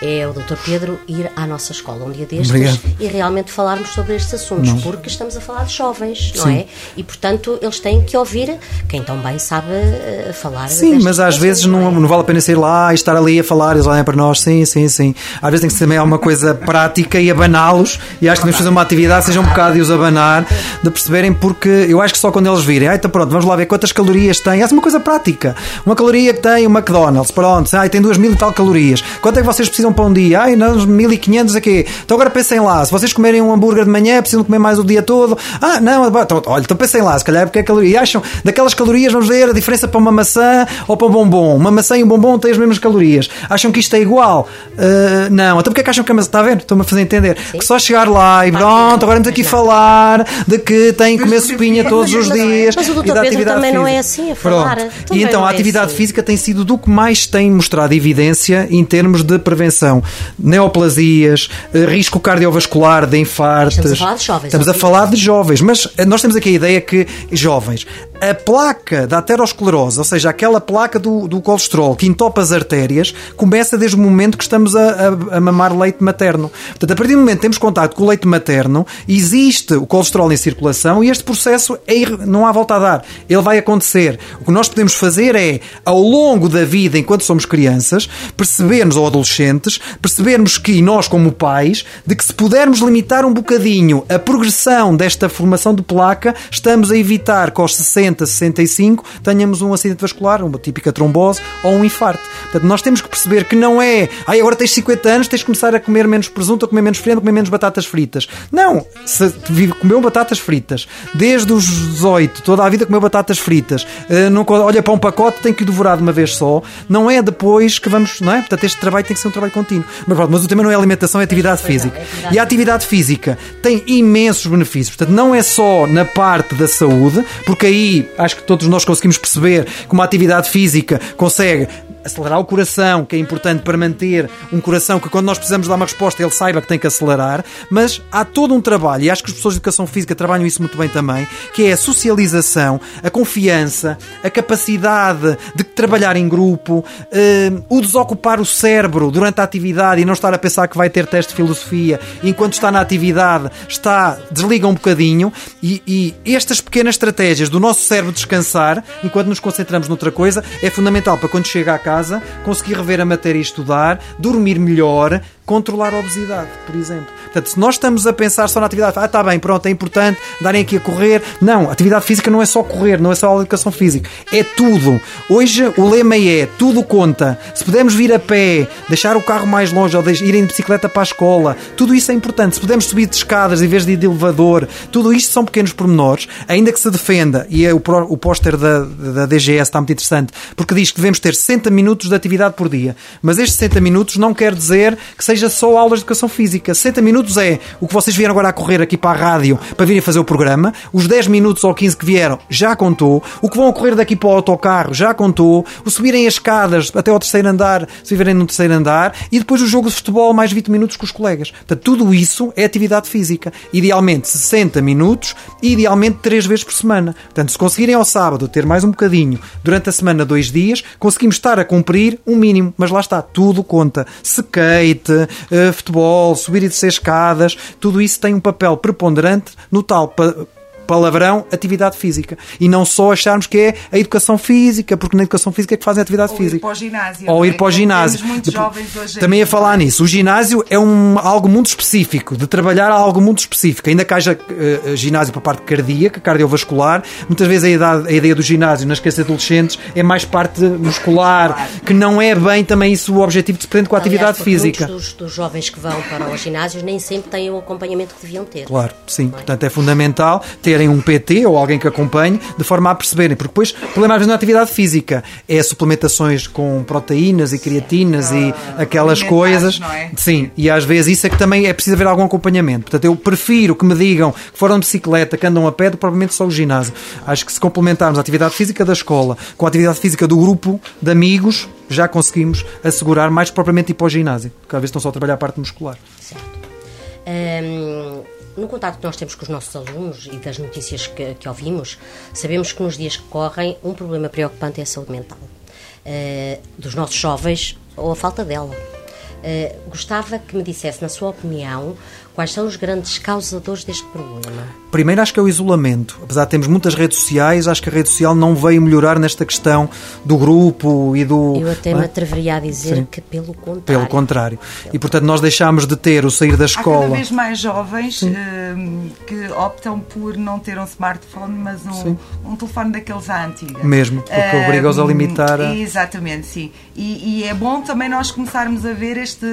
é o doutor Pedro ir à nossa escola um dia destes Obrigado. E realmente falarmos sobre estes assuntos, Não. porque estamos a falar de jovens, não Sim. é? E, portanto, eles têm que ouvir quem tão bem sabe uh, falar. Sim, mas às vezes não, é? não vale a pena sair lá e estar ali a falar, eles olhem para nós, sim, sim, sim. Às vezes tem que ser também alguma coisa prática e abaná-los, e acho que devemos fazer uma atividade, seja um bocado de os abanar, de perceberem, porque eu acho que só quando eles virem, ah, então pronto, vamos lá ver quantas calorias tem, é uma coisa prática. Uma caloria que tem o McDonald's, pronto, ah, tem duas mil e tal calorias. Quanto é que vocês precisam para um dia? Ai, não, mil e quinhentos aqui. Então agora pensem lá, se vocês comerem um hambúrguer de manhã, precisam comer mais o dia todo. Ah, não, então, olha, então pensem lá, se calhar é porque é caloria. E acham, daquelas calorias, vamos ver a diferença para uma maçã ou para um bombom. Uma maçã e um bombom têm as mesmas calorias. Acham que isto é igual? Uh, não, então porque é que acham que a maçã, está a ver? Estou-me a fazer entender. Sim. Que só chegar lá e pronto, agora vamos aqui falar de que têm que comer sopinha todos os dias. Mas o doutor Pedro também não é assim a falar. E então a atividade é assim. física tem sido do que mais tem mostrado evidência em termos de prevenção. Neoplasias, risco cardiovascular de infartos. Estamos a falar de jovens. Estamos a falar de jovens, mas nós temos aqui a ideia que jovens, a placa da aterosclerose, ou seja, aquela placa do, do colesterol que entopa as artérias, começa desde o momento que estamos a, a, a mamar leite materno. Portanto, a partir do momento que temos contato com o leite materno, existe o colesterol em circulação e este processo é, não há volta a dar. Ele vai acontecer. O que nós podemos fazer é, ao longo da vida, enquanto somos crianças, percebermos, ou adolescentes, percebermos que nós, como pais, de que se pudermos limitar um bocadinho a progressão desta formação de placa, estamos a evitar que aos sessenta, sessenta e cinco tenhamos um acidente vascular, uma típica trombose ou um infarto. Portanto, nós temos que perceber que não é, ai, agora tens cinquenta anos, tens de começar a comer menos presunto, a comer menos friando, a comer menos batatas fritas. Não! Se comeu batatas fritas desde os dezoito, toda a vida comeu batatas fritas, não, olha para um pacote, tem que o devorar de uma vez só, não é depois que vamos, não é? Portanto, este trabalho tem que ser um trabalho contínuo. Mas, pronto, mas o tema não é alimentação, é atividade física. E a atividade física tem imensos benefícios. Portanto, não é só na parte da saúde, porque aí acho que todos nós conseguimos perceber que uma atividade física consegue acelerar o coração, que é importante para manter um coração que quando nós precisamos dar uma resposta ele saiba que tem que acelerar, mas há todo um trabalho, e acho que as pessoas de educação física trabalham isso muito bem também, que é a socialização, a confiança, a capacidade de trabalhar em grupo, uh, o desocupar o cérebro durante a atividade e não estar a pensar que vai ter teste de filosofia, e enquanto está na atividade está, desliga um bocadinho, e, e estas pequenas estratégias do nosso cérebro descansar, enquanto nos concentramos noutra coisa, é fundamental para quando chega a casa conseguir rever a matéria e estudar, dormir melhor, controlar a obesidade, por exemplo. Portanto, se nós estamos a pensar só na atividade, ah, está bem, pronto, é importante darem aqui a correr. Não, a atividade física não é só correr, não é só a educação física, é tudo. Hoje o lema é, tudo conta. Se pudermos vir a pé, deixar o carro mais longe ou irem de bicicleta para a escola, tudo isso é importante. Se pudermos subir de escadas em vez de ir de elevador, tudo isto são pequenos pormenores, ainda que se defenda, e é o, o póster da, da D G S está muito interessante, porque diz que devemos ter sessenta minutos de atividade por dia. Mas estes sessenta minutos não quer dizer que seja só aulas de educação física. sessenta minutos é o que vocês vieram agora a correr aqui para a rádio para virem fazer o programa. Os dez minutos ou quinze que vieram já contou. O que vão a correr daqui para o autocarro já contou. O subirem as escadas até ao terceiro andar, se viverem no terceiro andar. E depois o jogo de futebol mais vinte minutos com os colegas. Portanto, tudo isso é atividade física. Idealmente sessenta minutos e idealmente três vezes por semana. Portanto, se conseguirem ao sábado ter mais um bocadinho durante a semana, dois dias, conseguimos estar a cumprir um mínimo. Mas lá está, tudo conta. Skate, uh, futebol, subir e descer escadas, tudo isso tem um papel preponderante no tal pa- palavrão, atividade física. E não só acharmos que é a educação física, porque na educação física é que fazem atividade ou física. Ir para o ginásio. Ou ir para o ginásio. Temos muitos jovens hoje também a falar nisso. O ginásio é um, algo muito específico, de trabalhar algo muito específico. Ainda que haja uh, ginásio para a parte cardíaca, cardiovascular, muitas vezes a, idade, a ideia do ginásio nas crianças e adolescentes é mais parte muscular, claro, que não é bem também isso o objetivo de se prende com a Aliás, atividade física. Muitos dos, dos jovens que vão para os ginásios nem sempre têm o acompanhamento que deviam ter. Claro, sim. Portanto, é fundamental terem um P T ou alguém que acompanhe, de forma a perceberem, porque depois o problema às vezes não é a atividade física, é suplementações com proteínas e creatinas e aquelas coisas, é? Sim, e às vezes isso é que também é preciso haver algum acompanhamento. Portanto, eu prefiro que me digam que foram de bicicleta, que andam a pé, do que provavelmente só o ginásio. Acho que se complementarmos a atividade física da escola com a atividade física do grupo de amigos, já conseguimos assegurar mais propriamente ir para o ginásio, porque às vezes estão só a trabalhar a parte muscular. Certo. Hum... No contacto que nós temos com os nossos alunos e das notícias que, que ouvimos, sabemos que nos dias que correm um problema preocupante é a saúde mental uh, dos nossos jovens ou a falta dela. Uh, gostava que me dissesse, na sua opinião, quais são os grandes causadores deste problema? Primeiro, acho que é o isolamento. Apesar de termos muitas redes sociais, acho que a rede social não veio melhorar nesta questão do grupo e do... Eu até é? me atreveria a dizer Sim. que pelo contrário. Pelo contrário. E, portanto, nós deixámos de ter o sair da escola... Há cada vez mais jovens uh, que optam por não ter um smartphone, mas um, um telefone daqueles à antiga. Mesmo, porque uh, obriga-os a limitar... A... Exatamente, sim. E, e é bom também nós começarmos a ver este,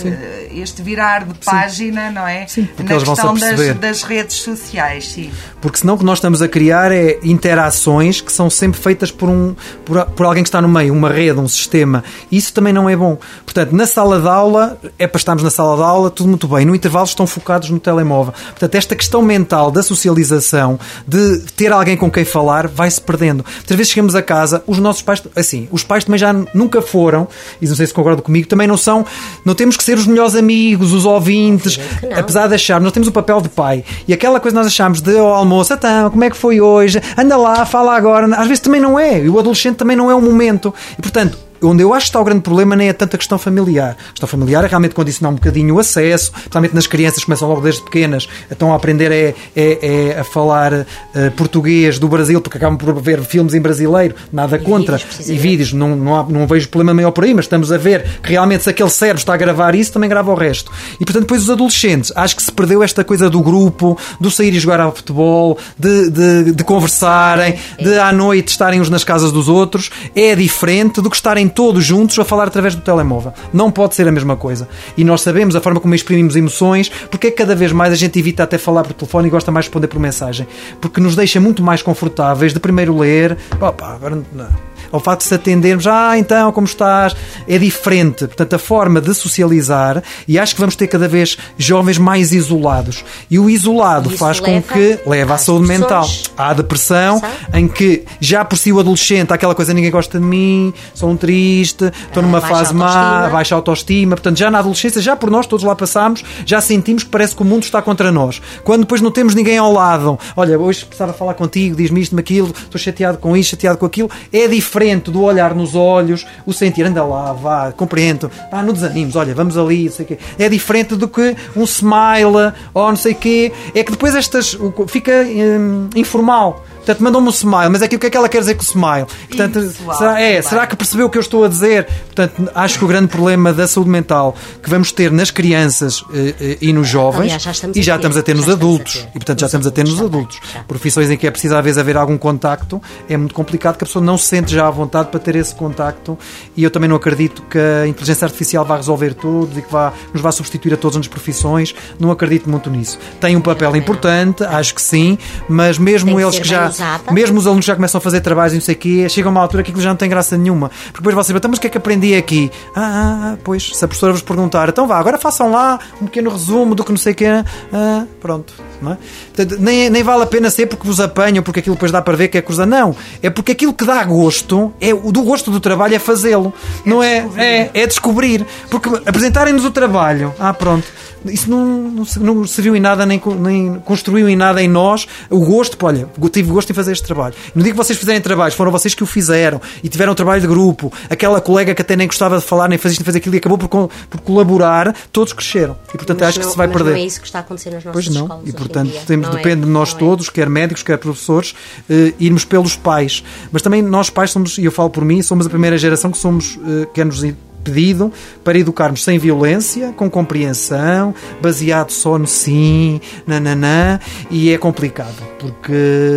este virar de página, sim. não é? Sim, porque na eles questão vão se aperceber. das, das redes sociais, sim. Porque senão o que nós estamos a criar é interações que são sempre feitas por, um, por, por alguém que está no meio, uma rede, um sistema. E isso também não é bom. Portanto, na sala de aula, é para estarmos na sala de aula, tudo muito bem. No intervalo estão focados no telemóvel. Portanto, esta questão mental da socialização, de ter alguém com quem falar, vai-se perdendo. Muitas vezes chegamos a casa, os nossos pais, assim, os pais também já nunca foram, e não sei se concordam comigo, também não são, não temos que ser os melhores amigos, os ouvintes, apesar de acharmos, nós temos o papel de pai. E aquela coisa que nós achamos de ao almoço, então, como é que foi hoje? Anda lá, fala agora. Às vezes também não é. E o adolescente também não é o momento. E, portanto, onde eu acho que está o grande problema nem é tanto a questão familiar. A questão familiar é realmente condicionar um bocadinho o acesso, principalmente nas crianças que começam logo desde pequenas, estão a aprender é, é, é a falar uh, português do Brasil, porque acabam por ver filmes em brasileiro, nada e contra. Vídeos, e vídeos, não, não, há, não vejo problema maior por aí, mas estamos a ver que realmente se aquele cérebro está a gravar isso, também grava o resto. E portanto depois os adolescentes, acho que se perdeu esta coisa do grupo, do sair e jogar ao futebol, de, de, de conversarem, de à noite estarem uns nas casas dos outros, é diferente do que estarem todos juntos a falar através do telemóvel. Não pode ser a mesma coisa. E nós sabemos a forma como exprimimos emoções, porque é que cada vez mais a gente evita até falar por telefone e gosta mais de responder por mensagem. Porque nos deixa muito mais confortáveis de primeiro ler. Opa, agora não. Ao facto de se atendermos, ah, então, como estás? É diferente. Portanto, a forma de socializar, e acho que vamos ter cada vez jovens mais isolados. E o isolado Isso faz leva com que leva à saúde mental. Há a depressão, em que já por si o adolescente, há aquela coisa, ninguém gosta de mim, sou um triste, estou numa baixa fase má, autoestima. baixa autoestima. Portanto, já na adolescência, já por nós, todos lá passamos, já sentimos que parece que o mundo está contra nós. Quando depois não temos ninguém ao lado, olha, hoje precisava falar contigo, diz-me isto, aquilo, estou chateado com isto, chateado com aquilo, é diferente do olhar nos olhos, o sentir, anda lá, vá, compreendo, ah, não desanimos, olha, vamos ali, não sei o quê. É diferente do que um smile, ou não sei o quê. É que depois estas, fica hum, informal. Portanto, mandou-me um smile, mas é que o que é que ela quer dizer com o smile? Portanto, Pessoal, será, é, será que percebeu o que eu estou a dizer? Portanto, acho que o grande problema da saúde mental que vamos ter nas crianças eh, eh, e nos jovens, Aliás, já estamos e já a ter, estamos a ter nos já estamos adultos, a ter. e portanto já Nos estamos a ter nos adultos adultos. também, já. Profissões em que é preciso às vezes haver algum contacto, é muito complicado, que a pessoa não se sente já à vontade para ter esse contacto, e eu também não acredito que a inteligência artificial vá resolver tudo e que vá, nos vá substituir a todas as profissões. Não acredito muito nisso. Tem um papel importante, acho que sim, mas mesmo Tem que eles ser que bem já, usada. mesmo os alunos já começam a fazer trabalhos e não sei o quê, chegam a uma altura que aquilo já não tem graça nenhuma, porque depois vocês perguntam, mas o que é que aprendi aqui? Ah, ah, ah, pois, se a professora vos perguntar, então vá, agora façam lá um pequeno resumo do que não sei o quê, ah, pronto, não é? Portanto, nem, nem vale a pena ser porque vos apanham, porque aquilo depois dá para ver que é coisa, não, é porque aquilo que dá gosto, é, o do gosto do trabalho é fazê-lo, não é, é, é descobrir, porque apresentarem-nos o trabalho, ah, pronto, isso não, não, não serviu em nada, nem, nem construiu em nada em nós o gosto. Pô, olha, tive gosto em fazer este trabalho. No dia que vocês fizerem trabalhos, foram vocês que o fizeram e tiveram um trabalho de grupo, aquela colega que até nem gostava de falar, nem fazia isto, nem fazia aquilo e acabou por, por colaborar, todos cresceram. E portanto Mas acho não, que se vai mas perder. não é isso que está a acontecer nas nossas Pois não, escolas e hoje portanto em dia. temos, Não é, depende de nós não é. todos, quer médicos, quer professores, eh, irmos pelos pais. Mas também nós pais somos, e eu falo por mim, somos a primeira geração que somos, eh, que nos pedido para educarmos sem violência, com compreensão, baseado só no sim, nananã, e é complicado, porque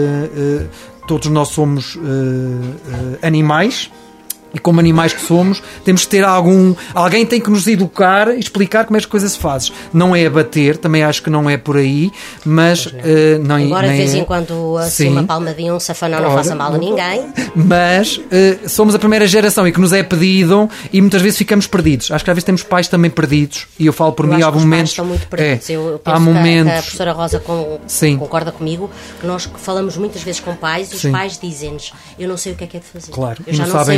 uh, todos nós somos uh, uh, animais, e como animais que somos, temos que ter algum... Alguém tem que nos educar e explicar como é que as coisas se fazem. Não é abater, também acho que não é por aí, mas... Uh, não, Agora, de vez é... em quando, assim, Sim. uma palmadinha, um safanão, não Ora, faça mal a ninguém. Mas uh, somos a primeira geração e que nos é pedido e muitas vezes ficamos perdidos. Acho que às vezes temos pais também perdidos, e eu falo por Eu mim, acho há que os momentos... pais estão muito perdidos. É, eu, eu penso há que, momentos... a, que a professora Rosa com, Sim. concorda comigo, que nós falamos muitas vezes com pais e os Sim. pais dizem-nos, eu não sei o que é que é de fazer. Claro, eu já não não sabem sei o que é mesmo. que é de fazer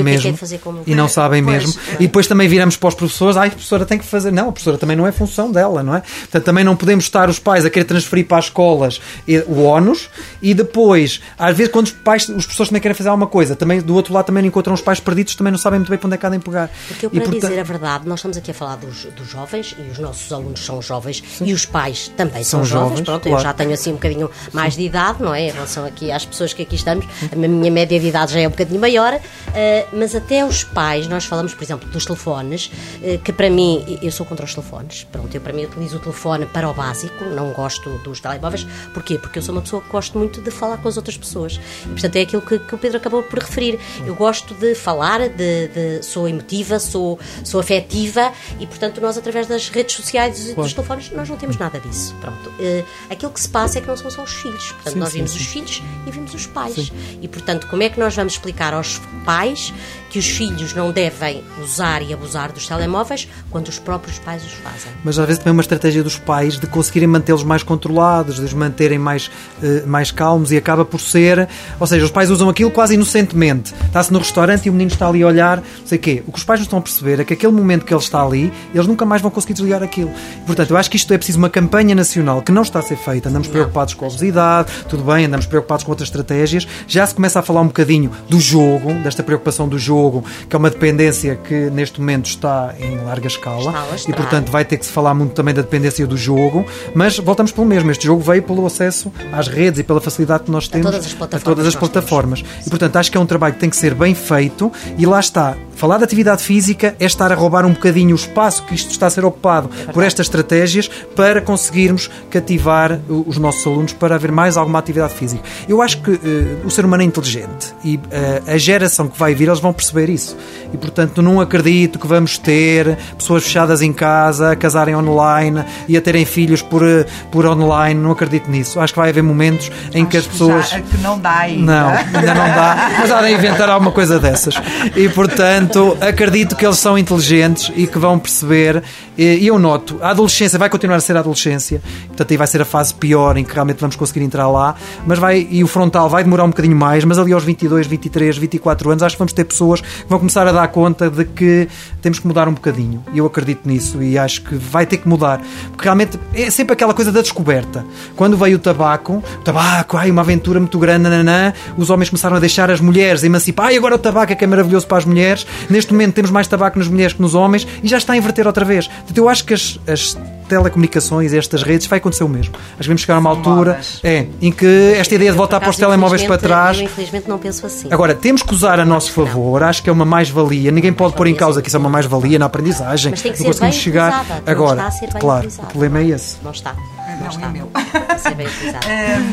fazer como... E não sabem Pois, mesmo. pois. E depois também viramos para os professores, ai, a professora tem que fazer. Não, a professora também não é função dela, não é? Portanto, também não podemos estar os pais a querer transferir para as escolas o ónus e depois, às vezes, quando os pais, os professores também querem fazer alguma coisa, também do outro lado também encontram os pais perdidos, também não sabem muito bem para onde é que há de pegar. Porque eu, E, para portanto, dizer a verdade, nós estamos aqui a falar dos, dos jovens e os nossos alunos são jovens e os pais também são, São jovens. jovens, Pronto, claro. eu já tenho assim um bocadinho mais de idade, não é? Em relação aqui às pessoas que aqui estamos, a minha média de idade já é um bocadinho maior, uh, mas até os pais, nós falamos, por exemplo, dos telefones, uh, que para mim, eu sou contra os telefones. Pronto, eu para mim utilizo o telefone para o básico, não gosto dos telemóveis. Porquê? Porque eu sou uma pessoa que gosto muito de falar com as outras pessoas. E, portanto, é aquilo que, que o Pedro acabou por referir. Eu gosto de falar, de, de, sou emotiva, sou, sou afetiva e, portanto, nós, através das redes sociais e dos telefones, nós não temos nada disso. Pronto. Uh, aquilo que se passa é que não são só os filhos. Portanto, Sim, nós sim, vimos sim. os filhos e vimos os pais. E, portanto, como é que nós vamos explicar aos pais que os filhos não devem usar e abusar dos telemóveis quando os próprios pais os fazem? Mas às vezes também é uma estratégia dos pais de conseguirem mantê-los mais controlados, de os manterem mais, eh, mais calmos, e acaba por ser... Ou seja, os pais usam aquilo quase inocentemente. Está-se no restaurante e o menino está ali a olhar, não sei o quê. O que os pais não estão a perceber é que aquele momento que ele está ali, eles nunca mais vão conseguir desligar aquilo. Portanto, eu acho que isto é preciso uma campanha nacional que não está a ser feita. Andamos Não. preocupados com a obesidade, tudo bem, andamos preocupados com outras estratégias. Já se começa a falar um bocadinho do jogo, desta preocupação do jogo, que é uma dependência que neste momento está em larga escala. Está a alastrar. E, portanto, vai ter que se falar muito também da dependência do jogo, mas voltamos pelo mesmo. Este jogo veio pelo acesso às redes e pela facilidade que nós temos todas as plataformas a todas as que nós plataformas. E, portanto, acho que é um trabalho que tem que ser bem feito, e lá está. Falar de atividade física é estar a roubar um bocadinho o espaço que isto está a ser ocupado É por estas estratégias para conseguirmos cativar os nossos alunos para haver mais alguma atividade física. Eu acho que uh, o ser humano é inteligente e uh, a geração que vai vir, eles vão perceber isso. E, portanto, não acredito que vamos ter pessoas fechadas em casa, a casarem online e a terem filhos por, uh, por online. Não acredito nisso. Acho que vai haver momentos em que as Acho pessoas... já, que não dá ainda. Não, ainda não dá, mas há de inventar alguma coisa dessas. E, portanto, acredito que eles são inteligentes e que vão perceber. E eu noto, a adolescência vai continuar a ser a adolescência, portanto aí vai ser a fase pior em que realmente vamos conseguir entrar lá, mas vai, e o frontal vai demorar um bocadinho mais, mas ali aos vinte e dois, vinte e três, vinte e quatro anos acho que vamos ter pessoas que vão começar a dar conta de que temos que mudar um bocadinho, e eu acredito nisso e acho que vai ter que mudar, porque realmente é sempre aquela coisa da descoberta. Quando veio o tabaco, o tabaco, ai, uma aventura muito grande, nananã, os homens começaram a deixar as mulheres emancipar, ai, agora o tabaco é que é maravilhoso para as mulheres, neste momento temos mais tabaco nas mulheres que nos homens, e já está a inverter outra vez. Portanto, eu acho que as, as telecomunicações e estas redes vai acontecer o mesmo. Acho que vamos chegar a uma altura Modas. é, em que esta ideia de Eu, voltar por para os acaso, telemóveis para infelizmente, trás... Eu, infelizmente, não penso assim. Agora, temos que usar a nosso favor, acho que é uma mais-valia. Ninguém pode pôr em causa que isso é uma mais-valia na aprendizagem. Mas tem que Não ser conseguimos bem chegar. utilizada. Não Agora, está a ser bem claro, utilizada. o problema é esse. Não está. Não, está. é meu. A ser bem utilizada.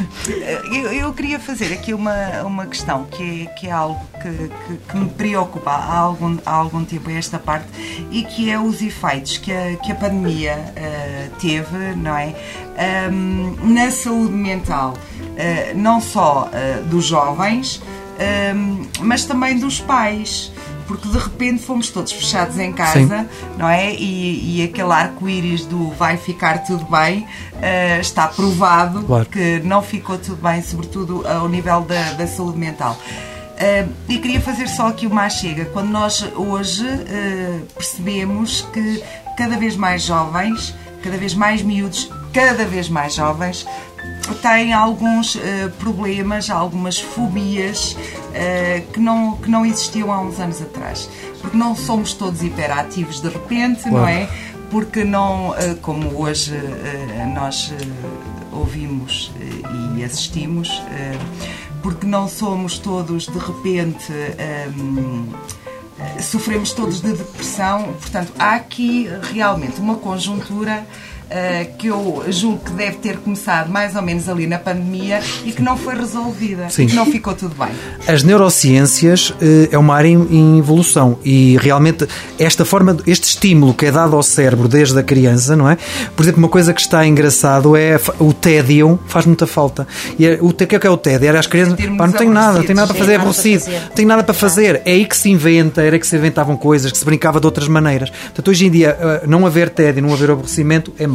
Hum, eu, eu queria fazer aqui uma, uma questão que é, que é algo que, que, que me preocupa há algum, há algum tempo, esta parte, e que é os efeitos que a, que a pandemia uh, teve, não é? Um, na saúde mental, uh, não só uh, dos jovens, um, mas também dos pais. Porque de repente fomos todos fechados em casa, Sim. não é? E, e aquele arco-íris do vai ficar tudo bem uh, está provado Claro. que não ficou tudo bem, sobretudo ao nível da, da saúde mental. Uh, e queria fazer só aqui uma chega. Quando nós hoje uh, percebemos que cada vez mais jovens, cada vez mais miúdos, cada vez mais jovens, têm alguns uh, problemas, algumas fobias uh, que, não, que não existiam há uns anos atrás. Porque não somos todos hiperativos de repente, Claro. não é? Porque não, uh, como hoje uh, nós uh, ouvimos uh, e assistimos, uh, porque não somos todos de repente... Um, sofremos todos de depressão, portanto há aqui realmente uma conjuntura uh, que eu julgo que deve ter começado mais ou menos ali na pandemia e que não foi resolvida, Sim. e que não ficou tudo bem. As neurociências eh, é uma área em, em evolução e realmente esta forma, este estímulo que é dado ao cérebro desde a criança, não é? Por exemplo, uma coisa que está engraçado é o tédio, faz muita falta. E é, o, o que é que é o tédio? Era as crianças, Termos pá, não tenho nada, não tenho nada para fazer, aborrecidos. aborrecido, Tem nada para não tenho nada para fazer. É aí que se inventa, era que se inventavam coisas, que se brincava de outras maneiras. Portanto, hoje em dia, eh, não haver tédio, não haver aborrecimento é mau.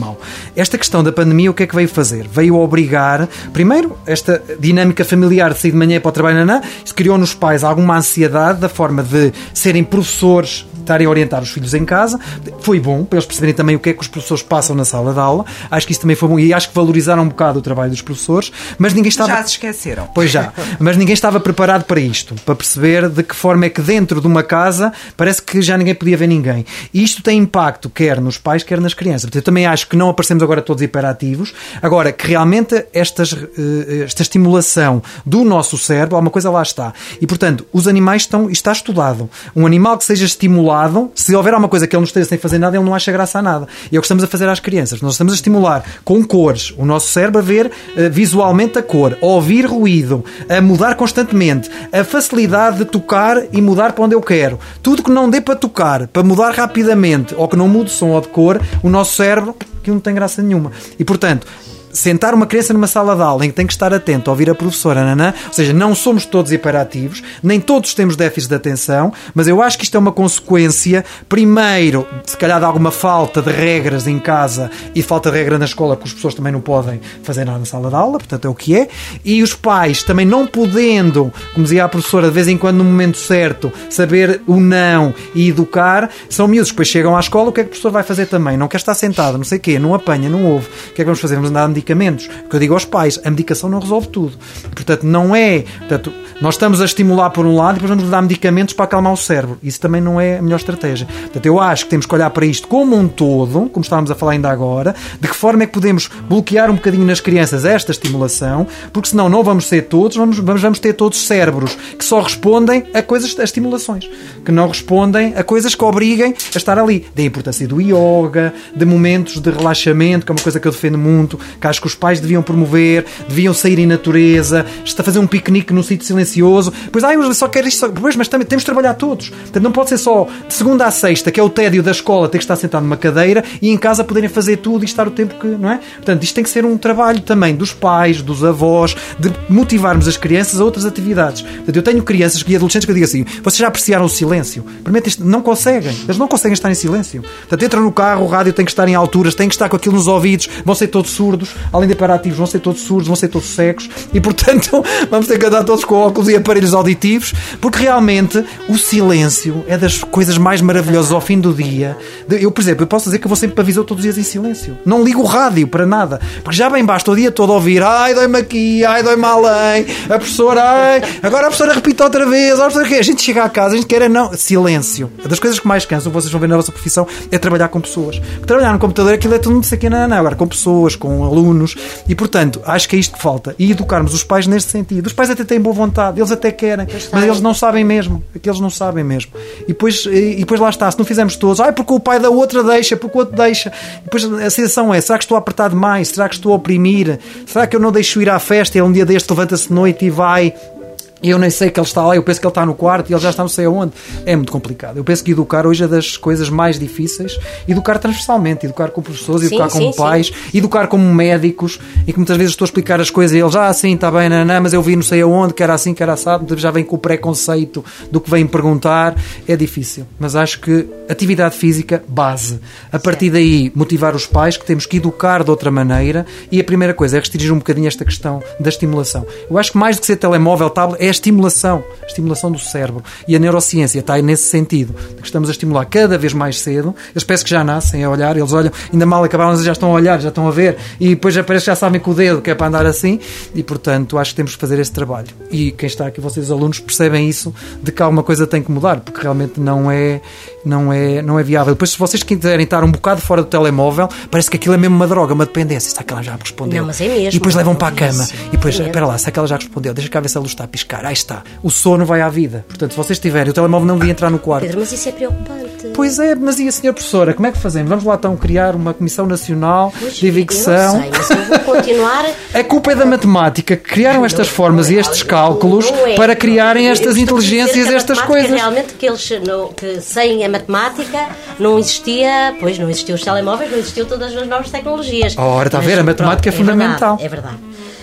mau. Esta questão da pandemia, o que é que veio fazer? Veio obrigar, primeiro, esta dinâmica familiar de sair de manhã para o trabalho, nanã, isso criou nos pais alguma ansiedade da forma de serem professores, estarem a orientar os filhos em casa. Foi bom para eles perceberem também o que é que os professores passam na sala de aula. Acho que isso também foi bom e acho que valorizaram um bocado o trabalho dos professores, mas ninguém estava... Já se esqueceram. Pois já, mas ninguém estava preparado para isto, para perceber de que forma é que dentro de uma casa parece que já ninguém podia ver ninguém. E isto tem impacto quer nos pais, quer nas crianças. Portanto, eu também acho que não aparecemos agora todos hiperativos, agora que realmente estas, esta estimulação do nosso cérebro, alguma coisa lá está. E, portanto, os animais estão... Está estudado. Um animal que seja estimulado, se houver alguma coisa que ele não esteja sem fazer nada, ele não acha graça a nada. E é o que estamos a fazer às crianças. Nós estamos a estimular com cores o nosso cérebro a ver uh, visualmente a cor, a ouvir ruído, a mudar constantemente, a facilidade de tocar e mudar para onde eu quero. Tudo que não dê para tocar, para mudar rapidamente, ou que não mude som ou de cor, o nosso cérebro, que não tem graça nenhuma. E, portanto, sentar uma criança numa sala de aula em que tem que estar atento a ouvir a professora, nanã, ou seja, não somos todos hiperativos, nem todos temos déficit de atenção, mas eu acho que isto é uma consequência, primeiro, se calhar de alguma falta de regras em casa e falta de regra na escola, porque as pessoas também não podem fazer nada na sala de aula, portanto é o que é, e os pais também não podendo, como dizia a professora, de vez em quando no momento certo, saber o não e educar, são miúdos que depois chegam à escola, o que é que o professor vai fazer também? Não quer estar sentado, não sei o quê, não apanha, não ouve, o que é que vamos fazer? Vamos andar a medicamentos. O que eu digo aos pais, a medicação não resolve tudo. Portanto, não é... Portanto, nós estamos a estimular por um lado e depois vamos dar medicamentos para acalmar o cérebro. Isso também não é a melhor estratégia. Portanto, eu acho que temos que olhar para isto como um todo, como estávamos a falar ainda agora, de que forma é que podemos bloquear um bocadinho nas crianças esta estimulação, porque senão não vamos ser todos, vamos, vamos, vamos ter todos cérebros que só respondem a coisas, a estimulações, que não respondem a coisas que obriguem a estar ali. Da importância do yoga, de momentos de relaxamento, que é uma coisa que eu defendo muito, que acho que os pais deviam promover, deviam sair em natureza, está a fazer um piquenique num sítio silencioso. Pois, ai, eu só quero isto, pois, mas também temos de trabalhar todos. Portanto, não pode ser só de segunda à sexta, que é o tédio da escola, ter que estar sentado numa cadeira e em casa poderem fazer tudo e estar o tempo que, não é? Portanto, isto tem que ser um trabalho também dos pais, dos avós, de motivarmos as crianças a outras atividades. Portanto, eu tenho crianças e adolescentes que eu digo assim, vocês já apreciaram o silêncio? Primeiro, não conseguem. Eles não conseguem estar em silêncio. Portanto, entram no carro, o rádio tem que estar em alturas, tem que estar com aquilo nos ouvidos, vão ser todos surdos, além de hiperativos, vão ser todos surdos, vão ser todos cegos e, portanto, vamos ter que andar todos com óculos e aparelhos auditivos, porque realmente o silêncio é das coisas mais maravilhosas ao fim do dia. Eu, por exemplo, eu posso dizer que eu vou sempre para a visão todos os dias em silêncio. Não ligo o rádio para nada, porque já bem basta o dia todo ouvir ai, dói-me aqui, ai, dói-me além, a professora, ai, agora a professora repita outra vez, a professora, a gente chega a casa, a gente quer é não, silêncio. Uma das coisas que mais cansam, vocês vão ver na vossa profissão, é trabalhar com pessoas. Porque trabalhar no computador, aquilo é tudo não sei o que, não, não, agora com pessoas, com alunos, e portanto, acho que é isto que falta. E educarmos os pais neste sentido. Os pais até têm boa vontade, eles até querem, mas eles não sabem mesmo. Aqueles não sabem mesmo. E depois, e depois lá está, se não fizermos todos, ai, porque o pai da outra deixa, porque o outro deixa. E depois a sensação é, será que estou a apertar demais? Será que estou a oprimir? Será que eu não deixo ir à festa e um dia deste levanta-se de noite e vai... E eu nem sei que ele está lá, eu penso que ele está no quarto e ele já está não sei aonde. É muito complicado. Eu penso que educar hoje é das coisas mais difíceis. Educar transversalmente, educar com professores, sim, educar como sim, pais, sim. Educar como médicos, e que muitas vezes estou a explicar as coisas e eles, ah, sim, está bem, não, não, mas eu vi não sei aonde, que era assim, que era assado, já vem com o preconceito do que vem perguntar. É difícil. Mas acho que atividade física, base. A partir daí, motivar os pais, que temos que educar de outra maneira, e a primeira coisa é restringir um bocadinho esta questão da estimulação. Eu acho que mais do que ser telemóvel, tablet, é a estimulação, a estimulação do cérebro. E a neurociência está aí nesse sentido, de que estamos a estimular cada vez mais cedo. Eles parecem que já nascem a olhar, eles olham, ainda mal acabaram, já estão a olhar, já estão a ver, e depois aparece, já sabem com o dedo que é para andar assim, e portanto acho que temos que fazer esse trabalho. E quem está aqui, vocês alunos, percebem isso, de que alguma coisa tem que mudar, porque realmente não é, não é, não é viável. Depois, se vocês quiserem estar um bocado fora do telemóvel, parece que aquilo é mesmo uma droga, uma dependência. Se aquela já me respondeu. Não, mas é mesmo. E depois levam para a cama. Isso. E depois, é espera lá, se aquela já respondeu, deixa cá ver se a luz está a piscar. Aí está. O sono vai à vida. Portanto, se vocês tiverem, o telemóvel não devia entrar no quarto. Pedro, mas isso é preocupante. Pois é, mas e a senhora professora, como é que fazemos? Vamos lá então criar uma Comissão Nacional pois, de Evicção. Eu não sei, mas eu vou continuar. A culpa é da matemática, que criaram estas não, formas não, e estes não, cálculos não é, para criarem não, estas inteligências, estas coisas. Realmente que eles não, que sem a matemática não existia, pois não existiam os telemóveis, não existiam todas as novas tecnologias. Ora, está a mas, ver, a matemática pronto, é fundamental. É verdade. É verdade.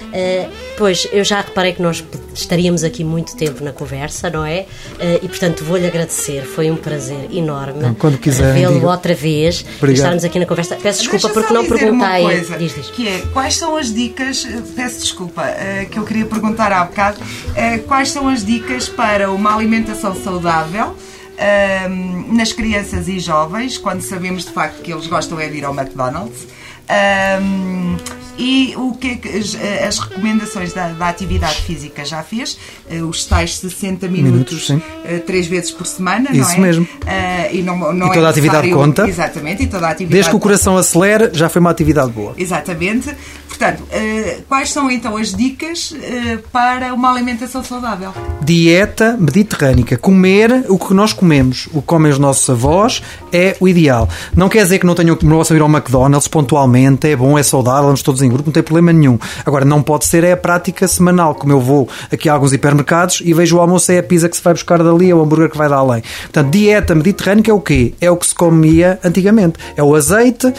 Uh, pois, eu já reparei que nós estaríamos aqui muito tempo na conversa, não é? Uh, e, portanto, vou-lhe agradecer. Foi um prazer enorme Quando quiser, vê-lo diga. outra vez Obrigado. e estarmos aqui na conversa. Peço desculpa Deixa porque só não dizer perguntei. uma coisa, Diz, diz. que é, quais são as dicas, peço desculpa, uh, que eu queria perguntar há bocado, uh, quais são as dicas para uma alimentação saudável uh, nas crianças e jovens, quando sabemos de facto que eles gostam é de ir ao McDonald's? Um, e o que é que as, as recomendações da, da atividade física já fez? Uh, os tais sessenta minutos, minutos uh, três vezes por semana, Isso não é? mesmo. Uh, e, não, não E toda é a atividade necessário- conta. Exatamente, e toda a atividade Desde que o coração acelere, já foi uma atividade boa. Exatamente. Portanto, uh, quais são então as dicas uh, para uma alimentação saudável? Dieta mediterrânica. Comer o que nós comemos. O que comem os nossos avós é o ideal. Não quer dizer que não tenham que não possam ir ao McDonald's pontualmente, é bom, é saudável, vamos todos em grupo, não tem problema nenhum. Agora, não pode ser é a prática semanal, como eu vou aqui a alguns hipermercados e vejo o almoço, é a pizza que se vai buscar dali, é o hambúrguer que vai dar além. Portanto, dieta mediterrânica é o quê? É o que se comia antigamente. É o azeite,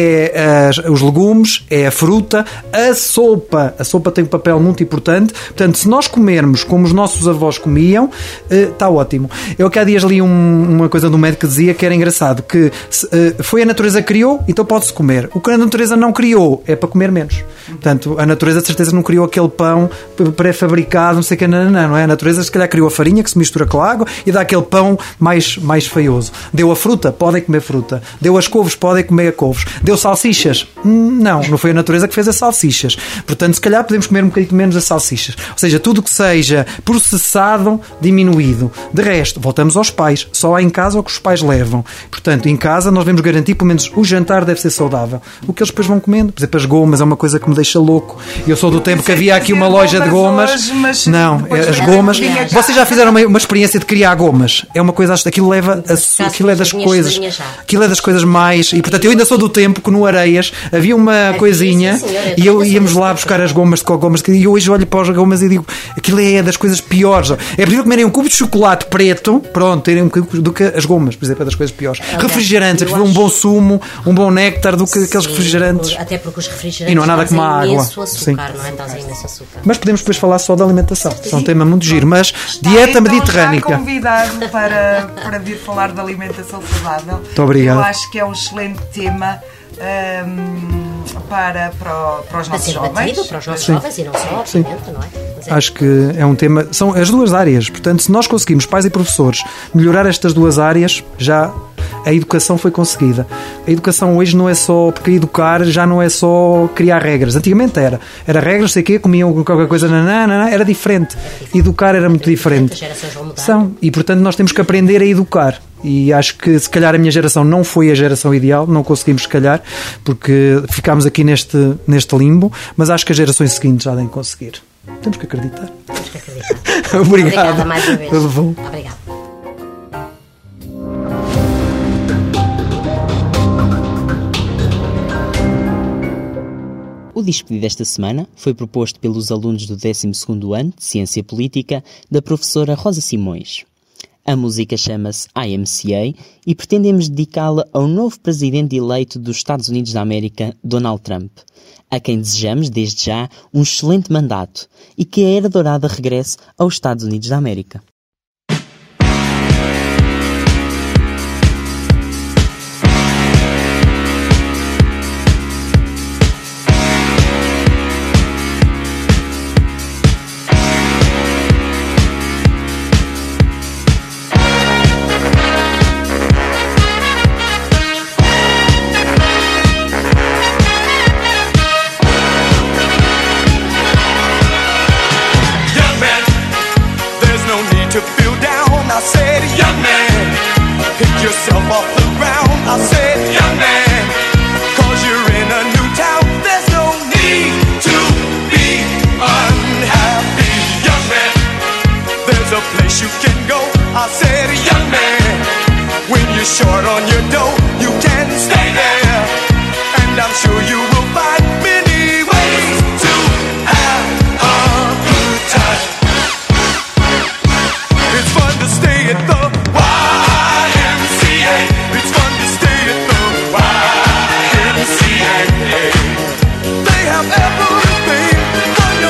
é as, os legumes, é a fruta, a sopa. A sopa tem um papel muito importante. Portanto, se nós comermos como os nossos avós comiam, está ótimo. Eu aqui há dias li um, uma coisa do médico que dizia que era engraçado, que se, uh, foi a natureza que criou, então pode-se comer. O que a natureza não criou é para comer menos. Portanto, a natureza de certeza não criou aquele pão pré-fabricado, não sei o que, não, não, não é? A natureza se calhar criou a farinha que se mistura com a água e dá aquele pão mais, mais feioso. Deu a fruta? Podem comer fruta. Deu as couves? Podem comer couves. Deu salsichas? Não, não foi a natureza que fez as salsichas. Portanto, se calhar podemos comer um bocadinho menos as salsichas. Ou seja, tudo que seja processado, diminuído. De resto, voltamos aos pais. Só há em casa o que os pais levam. Portanto, em casa nós devemos garantir, pelo menos o jantar deve ser saudável. O que eles depois vão comendo. Por exemplo, as gomas é uma coisa que me deixa louco. Eu sou do tempo que havia aqui uma loja de gomas. Hoje, mas Não, depois as vai gomas. vinha cá. Vocês já fizeram uma, uma experiência de criar gomas? É uma coisa, acho que aquilo leva a, su- aquilo é das Minhas coisas. sobrinhas já. Aquilo é das coisas mais. E portanto, eu ainda sou do tempo que no Areias havia uma coisinha sim, senhora, e eu eu íamos sou lá desse buscar tempo. as gomas de gomas e eu hoje olho para as gomas e digo aquilo é das coisas piores. É possível comerem um cubo de chocolate preto, pronto, terem um cubo do que as gomas, por exemplo, é das coisas piores. Aliás, Refrigerantes, é eu preferível um acho- bom sumo, um bom néctar do que aqueles Sim, refrigerantes. por- até porque os refrigerantes E não há nada como a trazem água. imenso açúcar, Sim. não é? Trazem imenso açúcar. Mas podemos depois falar só da alimentação. É um tema muito giro. Mas Está, dieta então, mediterrânica. Já convidado para, para vir falar de alimentação saudável. Muito obrigado. Eu acho que é um excelente tema hum, para, para, o- para os Para nossos ser jovens. debatido para os nossos Sim. jovens e não só, Sim. obviamente, não é? Mas é- Acho que é um tema. São as duas áreas. Portanto, se nós conseguimos, pais e professores, melhorar estas duas áreas, já a educação foi conseguida. A educação hoje não é só. Porque educar já não é só criar regras. Antigamente era. Era regras, sei o quê, comiam qualquer coisa, nanã, nanã, era diferente. Educar era muito As diferente. gerações vão mudar. São. E portanto, nós temos que aprender a educar. E acho que se calhar a minha geração não foi a geração ideal, não conseguimos se calhar, porque ficámos aqui neste, neste limbo, mas acho que as gerações seguintes já devem conseguir. Temos que acreditar. Temos que acreditar. Obrigado. Obrigada mais uma vez. Tudo bom. Obrigada. O Despedido desta semana foi proposto pelos alunos do décimo segundo ano de Ciência Política da professora Rosa Simões. A música chama-se I M C A e pretendemos dedicá-la ao novo presidente eleito dos Estados Unidos da América, Donald Trump, a quem desejamos, desde já, um excelente mandato e que a Era Dourada regresse aos Estados Unidos da América. Young man, there's no need to feel down. I said, young man, pick yourself off the ground. I said, young man, cause you're in a new town. There's no need to be unhappy. Young man, there's a place you can go. I said, young man, when you're short on your dough, you can stay there. And I'm sure you will find many ways to have a good time. It's fun to stay at the Y M C A. It's fun to stay at the Y M C A. They have everything for your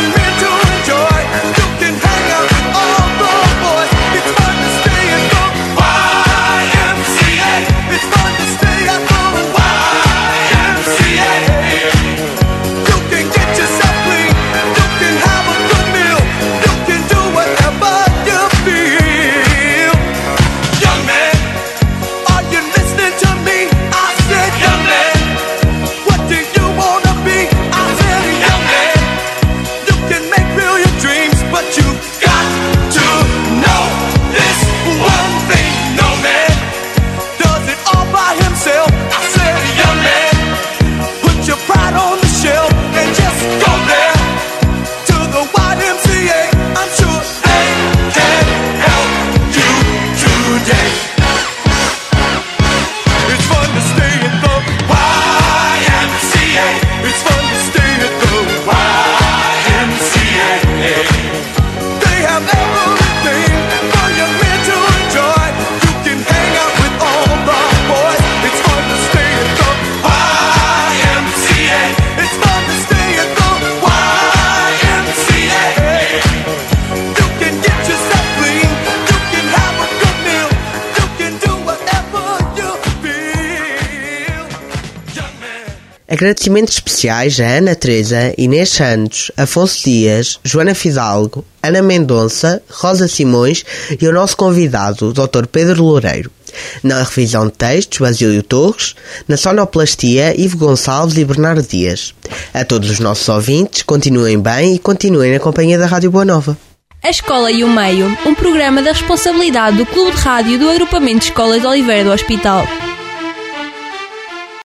Agradecimentos especiais a Ana Teresa, Inês Santos, Afonso Dias, Joana Fidalgo, Ana Mendonça, Rosa Simões e ao nosso convidado, doutor Pedro Loureiro. Na revisão de textos, Basílio Torres. Na sonoplastia, Ivo Gonçalves e Bernardo Dias. A todos os nossos ouvintes, continuem bem e continuem na companhia da Rádio Boa Nova. A Escola e o Meio, um programa da responsabilidade do Clube de Rádio do Agrupamento de Escolas de Oliveira do Hospital.